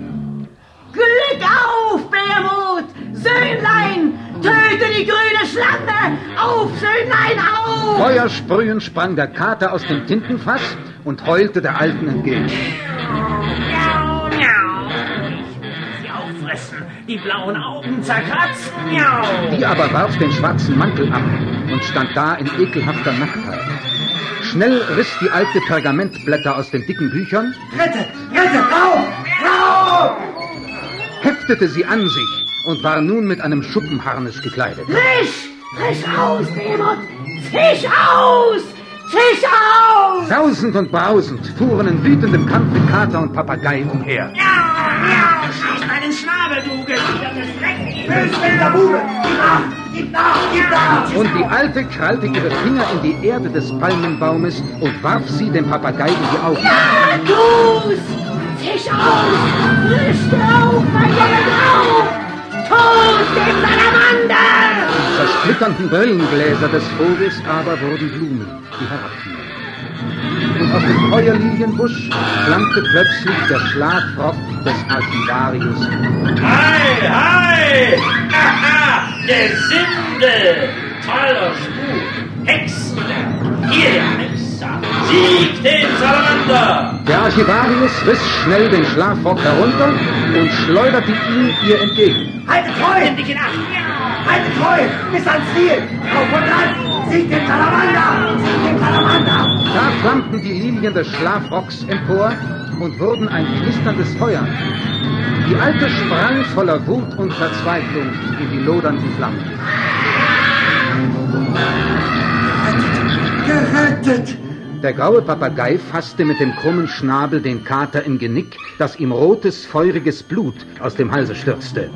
Speaker 9: Glück auf, Behemoth! Söhnlein, töte die grüne Schlange! Auf, Söhnlein, auf!
Speaker 6: Feuersprühend sprang der Kater aus dem Tintenfass und heulte der Alten entgegen.
Speaker 5: Miau, miau. Ich will sie auffressen, die blauen Augen zerkratzen. Miau.
Speaker 6: Die aber warf den schwarzen Mantel ab und stand da in ekelhafter Nacktheit. Schnell riss die Alte Pergamentblätter aus den dicken Büchern.
Speaker 5: Rette, rette, Rau, Rau!
Speaker 6: Heftete sie an sich und war nun mit einem Schuppenharnisch gekleidet.
Speaker 9: Frisch, frisch aus, Behemoth! Fisch aus! Fisch aus!
Speaker 6: Sausend und brausend fuhren in wütendem Kampfe Kater und Papagei umher.
Speaker 5: Ja, ja, schieß meinen Schnabel, du gefiedertes Dreck!
Speaker 18: Böswilder Bube! Ach! Gib nach, gib nach!
Speaker 6: Und die Alte krallte ihre Finger in die Erde des Palmenbaumes und warf sie dem Papagei in die Augen.
Speaker 10: Ja, los! Fisch aus! Frisch drauf, mein Junge drauf! Tod dem Salamander!
Speaker 6: Die zersplitternden Brillengläser des Vogels aber wurden Blumen, die herabfielen. Und aus dem Feuerlilienbusch flammte plötzlich der Schlafrock des Archivarius.
Speaker 12: Hei, hei! Haha! Gesinde! Toller Spuk! Hexenwerk! Ihr Hexer! Sieg den Salamander!
Speaker 6: Der Archivarius riss schnell den Schlafrock herunter und schleuderte ihn ihr entgegen.
Speaker 18: Haltet treu! Nimm dich in Acht! Haltet treu! Bis ans Ziel! Auf und an! Sieg den Salamander! Sieg den Salamander!
Speaker 6: Da flammten die Lilien des Schlafrocks empor und wurden ein knisterndes Feuer. Die Alte sprang voller Wut und Verzweiflung in die lodernden Flammen.
Speaker 18: Gerettet!
Speaker 6: Der graue Papagei fasste mit dem krummen Schnabel den Kater im Genick, dass ihm rotes, feuriges Blut aus dem Halse stürzte.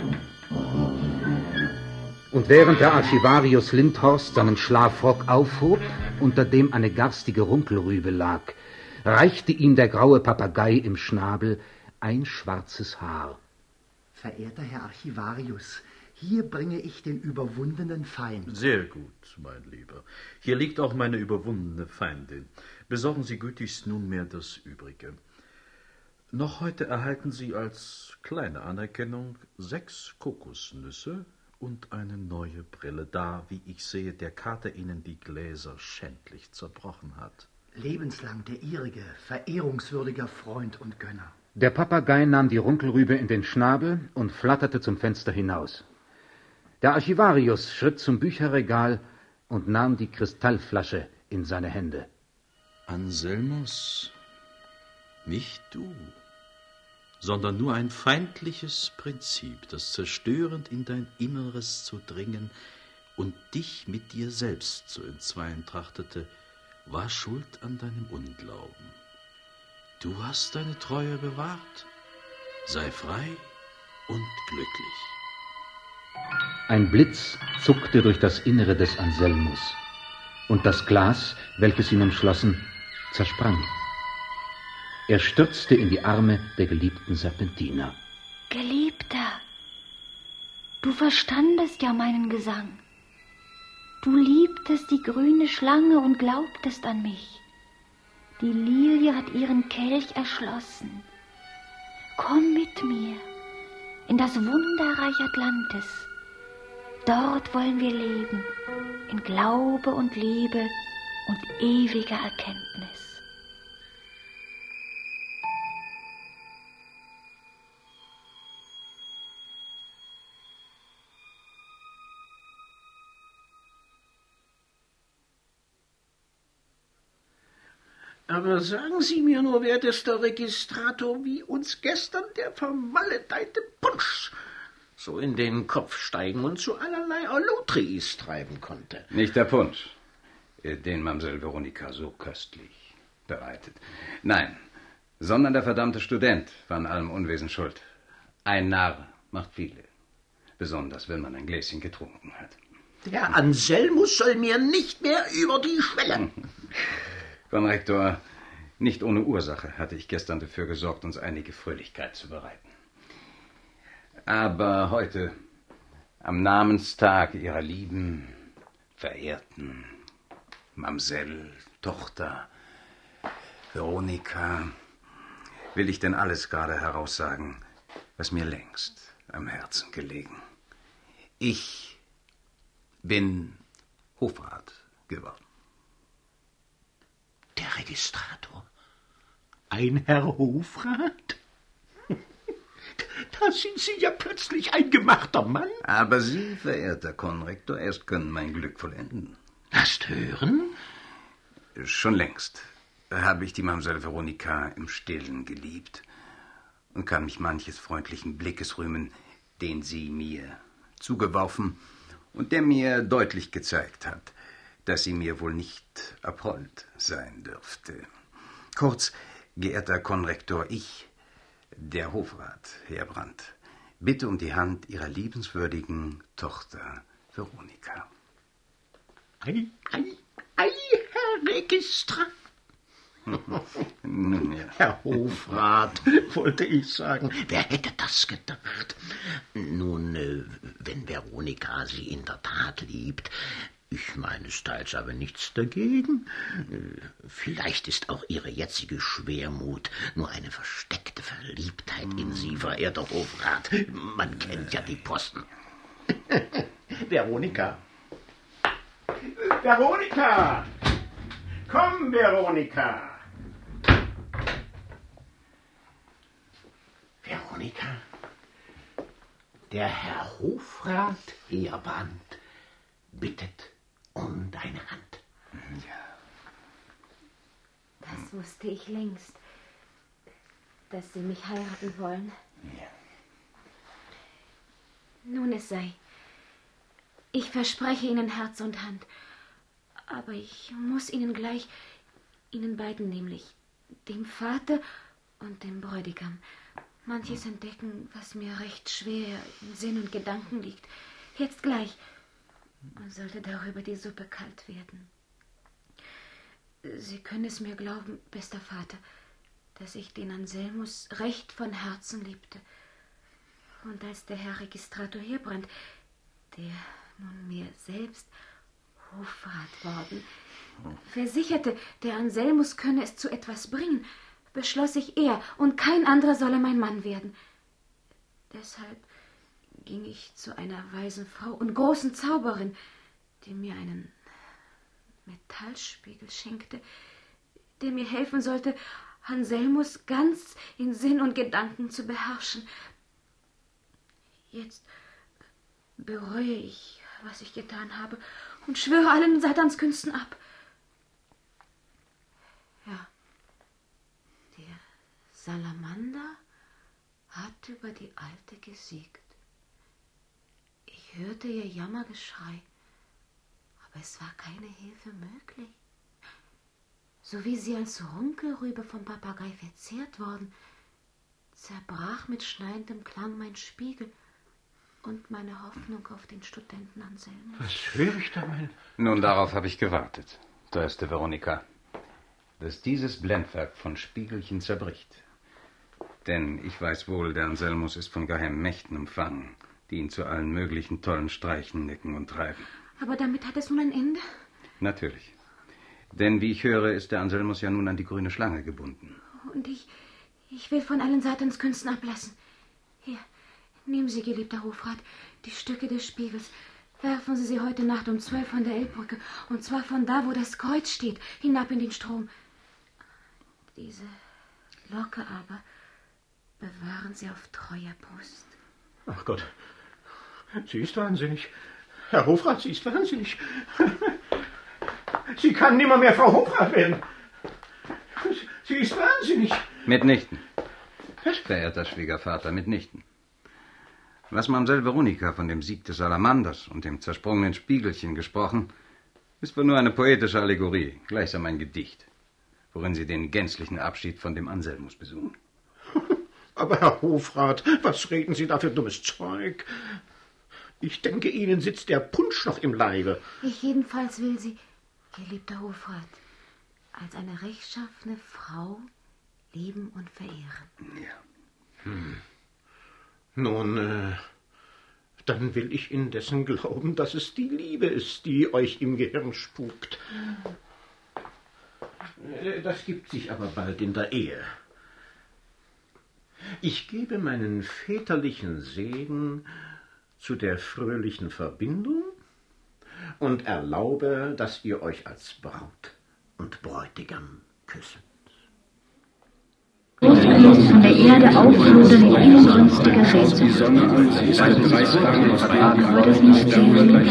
Speaker 6: Und während der Archivarius Lindhorst seinen Schlafrock aufhob, unter dem eine garstige Runkelrübe lag, reichte ihm der graue Papagei im Schnabel ein schwarzes Haar.
Speaker 18: Verehrter Herr Archivarius, hier bringe ich den überwundenen Feind.
Speaker 16: Sehr gut, mein Lieber. Hier liegt auch meine überwundene Feindin. Besorgen Sie gütigst nunmehr das Übrige. Noch heute erhalten Sie als kleine Anerkennung sechs Kokosnüsse und eine neue Brille, da, wie ich sehe, der Kater Ihnen die Gläser schändlich zerbrochen hat.
Speaker 18: Lebenslang der Ihrige, verehrungswürdiger Freund und Gönner.
Speaker 6: Der Papagei nahm die Runkelrübe in den Schnabel und flatterte zum Fenster hinaus. Der Archivarius schritt zum Bücherregal und nahm die Kristallflasche in seine Hände.
Speaker 16: Anselmus, nicht du, sondern nur ein feindliches Prinzip, das zerstörend in dein Inneres zu dringen und dich mit dir selbst zu entzweien trachtete, war schuld an deinem Unglauben. Du hast deine Treue bewahrt. Sei frei und glücklich.
Speaker 6: Ein Blitz zuckte durch das Innere des Anselmus, und das Glas, welches ihn umschlossen, zersprang. Er stürzte in die Arme der geliebten Serpentina.
Speaker 2: Geliebter, du verstandest ja meinen Gesang. Du liebtest die grüne Schlange und glaubtest an mich. Die Lilie hat ihren Kelch erschlossen. Komm mit mir in das Wunderreich Atlantis. Dort wollen wir leben, in Glaube und Liebe und ewiger Erkenntnis.
Speaker 5: Aber sagen Sie mir nur, wertester Registrator, wie uns gestern der vermaledeite Punsch so in den Kopf steigen und zu allerlei Allotriis treiben konnte.
Speaker 4: Nicht der Punsch, den Mamsell Veronika so köstlich bereitet. Nein, sondern der verdammte Student war an allem Unwesen schuld. Ein Narr macht viele, besonders wenn man ein Gläschen getrunken hat.
Speaker 5: Der Anselmus soll mir nicht mehr über die Schwelle.
Speaker 4: Konrektor, nicht ohne Ursache hatte ich gestern dafür gesorgt, uns einige Fröhlichkeit zu bereiten. Aber heute, am Namenstag Ihrer lieben, verehrten Mamsell, Tochter, Veronika, will ich denn alles gerade heraussagen, was mir längst am Herzen gelegen. Ich bin Hofrat geworden.
Speaker 5: Der Registrator? Ein Herr Hofrat? Da sind Sie ja plötzlich ein gemachter Mann.
Speaker 4: Aber Sie, verehrter Konrektor, erst können mein Glück vollenden.
Speaker 5: Lasst hören.
Speaker 4: Schon längst habe ich die Mamsell Veronika im Stillen geliebt und kann mich manches freundlichen Blickes rühmen, den sie mir zugeworfen und der mir deutlich gezeigt hat, dass sie mir wohl nicht abhold sein dürfte. Kurz, geehrter Konrektor, ich, der Hofrat Heerbrand, bitte um die Hand Ihrer liebenswürdigen Tochter
Speaker 17: Veronika.
Speaker 5: Ei, ei, ei, Herr Registrar.
Speaker 17: Nun ja.
Speaker 5: Herr Hofrat, wollte ich sagen. Wer hätte das gedacht?
Speaker 13: Nun, äh, wenn Veronika Sie in der Tat liebt, ich meinesteils aber nichts dagegen. Äh, vielleicht ist auch Ihre jetzige Schwermut nur eine versteckte Verliebtheit in Sie, verehrter Hofrat. Man kennt ja die Posten.
Speaker 5: Veronika. Veronika! Komm, Veronika! Veronika, der Herr Hofrat Heerbrand bittet um deine Hand.
Speaker 14: Ja. Das wusste ich längst, dass Sie mich heiraten wollen.
Speaker 5: Ja.
Speaker 14: Nun, es sei. Ich verspreche Ihnen Herz und Hand, aber ich muss Ihnen gleich, Ihnen beiden nämlich, dem Vater und dem Bräutigam, manches entdecken, was mir recht schwer im Sinn und Gedanken liegt. Jetzt gleich. Und sollte darüber die Suppe kalt werden. Sie können es mir glauben, bester Vater, dass ich den Anselmus recht von Herzen liebte. Und als der Herr Registrator Heerbrand, der nun mir selbst Hofrat worden, versicherte, der Anselmus könne es zu etwas bringen, beschloss ich, er und kein anderer solle mein Mann werden. Deshalb ging ich zu einer weisen Frau und großen Zauberin, die mir einen Metallspiegel schenkte, der mir helfen sollte, Anselmus ganz in Sinn und Gedanken zu beherrschen. Jetzt bereue ich, was ich getan habe, und schwöre allen Satanskünsten ab. Ja, der Salamander hat über die Alte gesiegt. Ich hörte ihr Jammergeschrei, aber es war keine Hilfe möglich. So wie sie als Runkelrübe vom Papagei verzehrt worden, zerbrach mit schneidendem Klang mein Spiegel und meine Hoffnung auf den Studenten Anselmus.
Speaker 5: Was höre ich da, mein...
Speaker 17: Nun, darauf habe ich gewartet, teuerste Veronika, dass dieses Blendwerk von Spiegelchen zerbricht. Denn ich weiß wohl, der Anselmus ist von geheimen Mächten umfangen, die ihn zu allen möglichen tollen Streichen nicken und treiben.
Speaker 14: Aber damit hat es nun ein Ende?
Speaker 17: Natürlich. Denn, wie ich höre, ist der Anselmus ja nun an die grüne Schlange gebunden.
Speaker 14: Und ich, ich will von allen Satanskünsten ablassen. Hier, nehmen Sie, geliebter Hofrat, die Stücke des Spiegels. Werfen Sie sie heute Nacht um zwölf von der Elbbrücke, und zwar von da, wo das Kreuz steht, hinab in den Strom. Diese Locke aber bewahren Sie auf treuer Brust.
Speaker 5: Ach Gott, sie ist wahnsinnig. Herr Hofrat, sie ist wahnsinnig. Sie kann nimmer mehr Frau Hofrat werden. Sie ist wahnsinnig.
Speaker 17: Mitnichten. Verehrter Schwiegervater, mitnichten. Was Mamsell Veronika von dem Sieg des Salamanders und dem zersprungenen Spiegelchen gesprochen, ist wohl nur eine poetische Allegorie, gleichsam ein Gedicht, worin sie den gänzlichen Abschied von dem Anselmus besungen.
Speaker 5: Aber Herr Hofrat, was reden Sie da für dummes Zeug? Ich denke, Ihnen sitzt der Punsch noch im Leibe.
Speaker 14: Ich jedenfalls will Sie, geliebter Hofrat, als eine rechtschaffene Frau lieben und verehren.
Speaker 5: Ja. Hm. Nun, äh, dann will ich indessen glauben, dass es die Liebe ist, die euch im Gehirn spukt. Hm. Das gibt sich aber bald in der Ehe. Ich gebe meinen väterlichen Segen zu der fröhlichen Verbindung und erlaube, dass ihr euch als Braut und Bräutigam küsset.
Speaker 2: Großflächen von der Erde auflodern in inbrünstiger Sehnsucht. Aber das Mysterium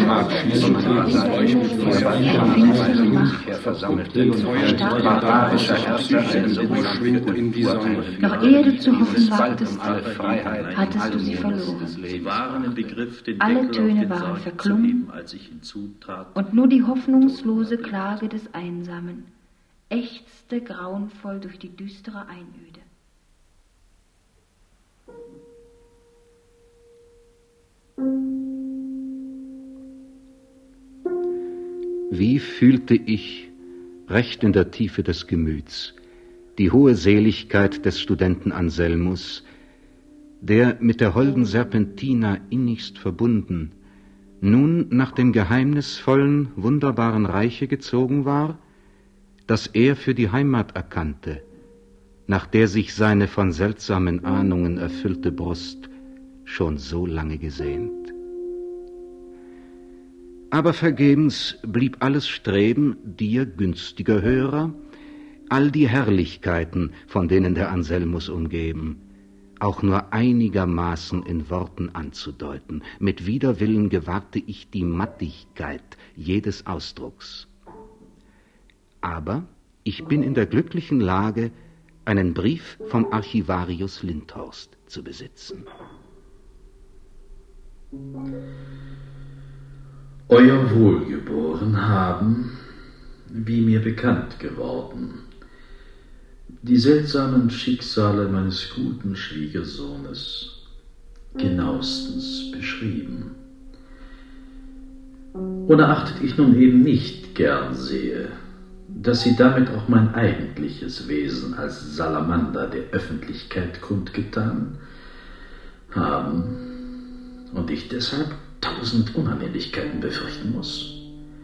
Speaker 2: ihre finstere Macht erstarrt doch ehe du zu hoffen wagtest, hattest du sie verloren. Alle Töne waren verklungen und nur die hoffnungslose Klage des Einsamen ächzte grauenvoll durch die düstere Einöde.
Speaker 6: Wie fühlte ich, recht in der Tiefe des Gemüts, die hohe Seligkeit des Studenten Anselmus, der mit der holden Serpentina innigst verbunden, nun nach dem geheimnisvollen, wunderbaren Reiche gezogen war, das er für die Heimat erkannte, nach der sich seine von seltsamen Ahnungen erfüllte Brust schon so lange gesehnt. Aber vergebens blieb alles Streben, dir, günstiger Hörer, all die Herrlichkeiten, von denen der Anselmus umgeben, auch nur einigermaßen in Worten anzudeuten. Mit Widerwillen gewahrte ich die Mattigkeit jedes Ausdrucks. Aber ich bin in der glücklichen Lage, einen Brief vom Archivarius Lindhorst zu besitzen.
Speaker 16: Euer Wohlgeboren haben, wie mir bekannt geworden, die seltsamen Schicksale meines guten Schwiegersohnes genauestens beschrieben. Unerachtet ich nun eben nicht gern sehe, dass sie damit auch mein eigentliches Wesen als Salamander der Öffentlichkeit kundgetan haben und ich deshalb tausend Unannehmlichkeiten befürchten muss.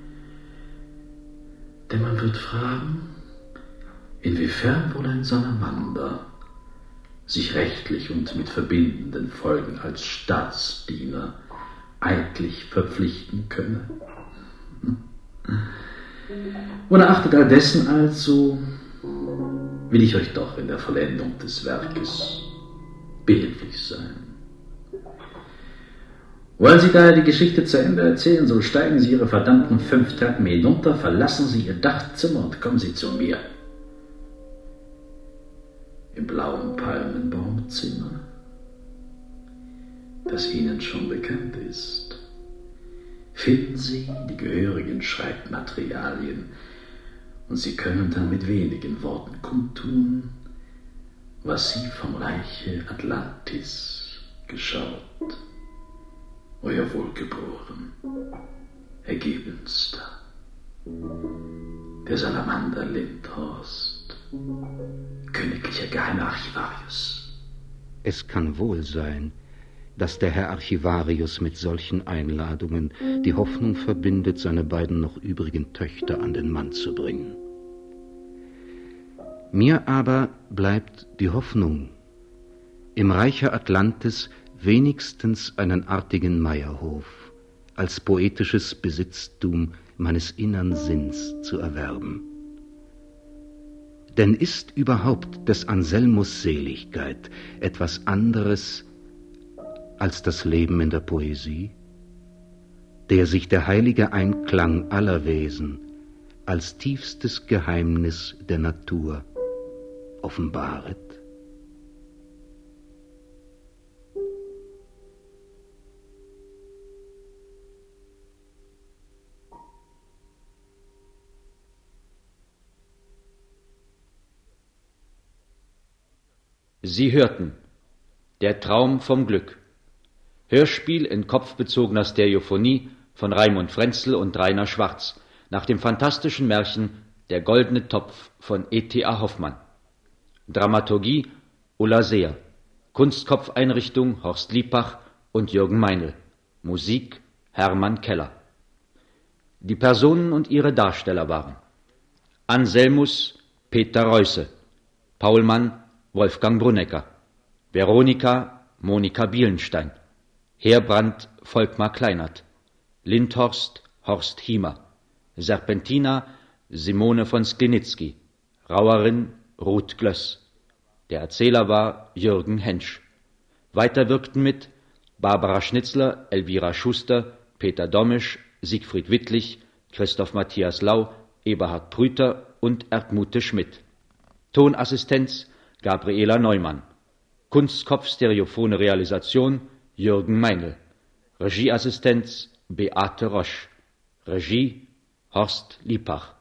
Speaker 16: Denn man wird fragen, inwiefern wohl ein Salamander sich rechtlich und mit verbindenden Folgen als Staatsdiener eidlich verpflichten könne. Unerachtet all dessen also will ich euch doch in der Vollendung des Werkes behilflich sein. Wollen Sie daher die Geschichte zu Ende erzählen, so steigen Sie Ihre verdammten fünf Treppen hinunter, verlassen Sie Ihr Dachzimmer und kommen Sie zu mir. Im blauen Palmenbaumzimmer, das Ihnen schon bekannt ist, finden Sie die gehörigen Schreibmaterialien und Sie können dann mit wenigen Worten kundtun, was Sie vom Reiche Atlantis geschaut. Euer Wohlgeboren, ergebenster, der Salamander Lindhorst, königlicher Geheimarchivarius.
Speaker 6: Es kann wohl sein, dass der Herr Archivarius mit solchen Einladungen die Hoffnung verbindet, seine beiden noch übrigen Töchter an den Mann zu bringen. Mir aber bleibt die Hoffnung, im Reiche Atlantis wenigstens einen artigen Meierhof als poetisches Besitztum meines innern Sinns zu erwerben. Denn ist überhaupt des Anselmus Seligkeit etwas anderes als das Leben in der Poesie, der sich der heilige Einklang aller Wesen als tiefstes Geheimnis der Natur offenbaret?
Speaker 1: Sie hörten Der Traum vom Glück. Hörspiel in kopfbezogener Stereophonie von Raimund Frenzel und Rainer Schwarz nach dem fantastischen Märchen Der goldene Topf von E T A Hoffmann. Dramaturgie Ulla Seer. Kunstkopfeinrichtung Horst Liepach und Jürgen Meinl. Musik Hermann Keller. Die Personen und ihre Darsteller waren Anselmus Peter Reusse, Paulmann Wolfgang Brunnecker, Veronika Monika Bielenstein, Heerbrand Volkmar Kleinert, Lindhorst Horst Hiemer, Serpentina Simone von Sklinitzky, Rauerin Ruth Glöss. Der Erzähler war Jürgen Hensch. Weiter wirkten mit Barbara Schnitzler, Elvira Schuster, Peter Domisch, Siegfried Wittlich, Christoph Matthias Lau, Eberhard Prüter und Erdmute Schmidt. Tonassistenz Gabriela Neumann. Kunstkopf stereophone Realisation Jürgen Meinl. Regieassistenz Beate Rosch. Regie Horst Liepach.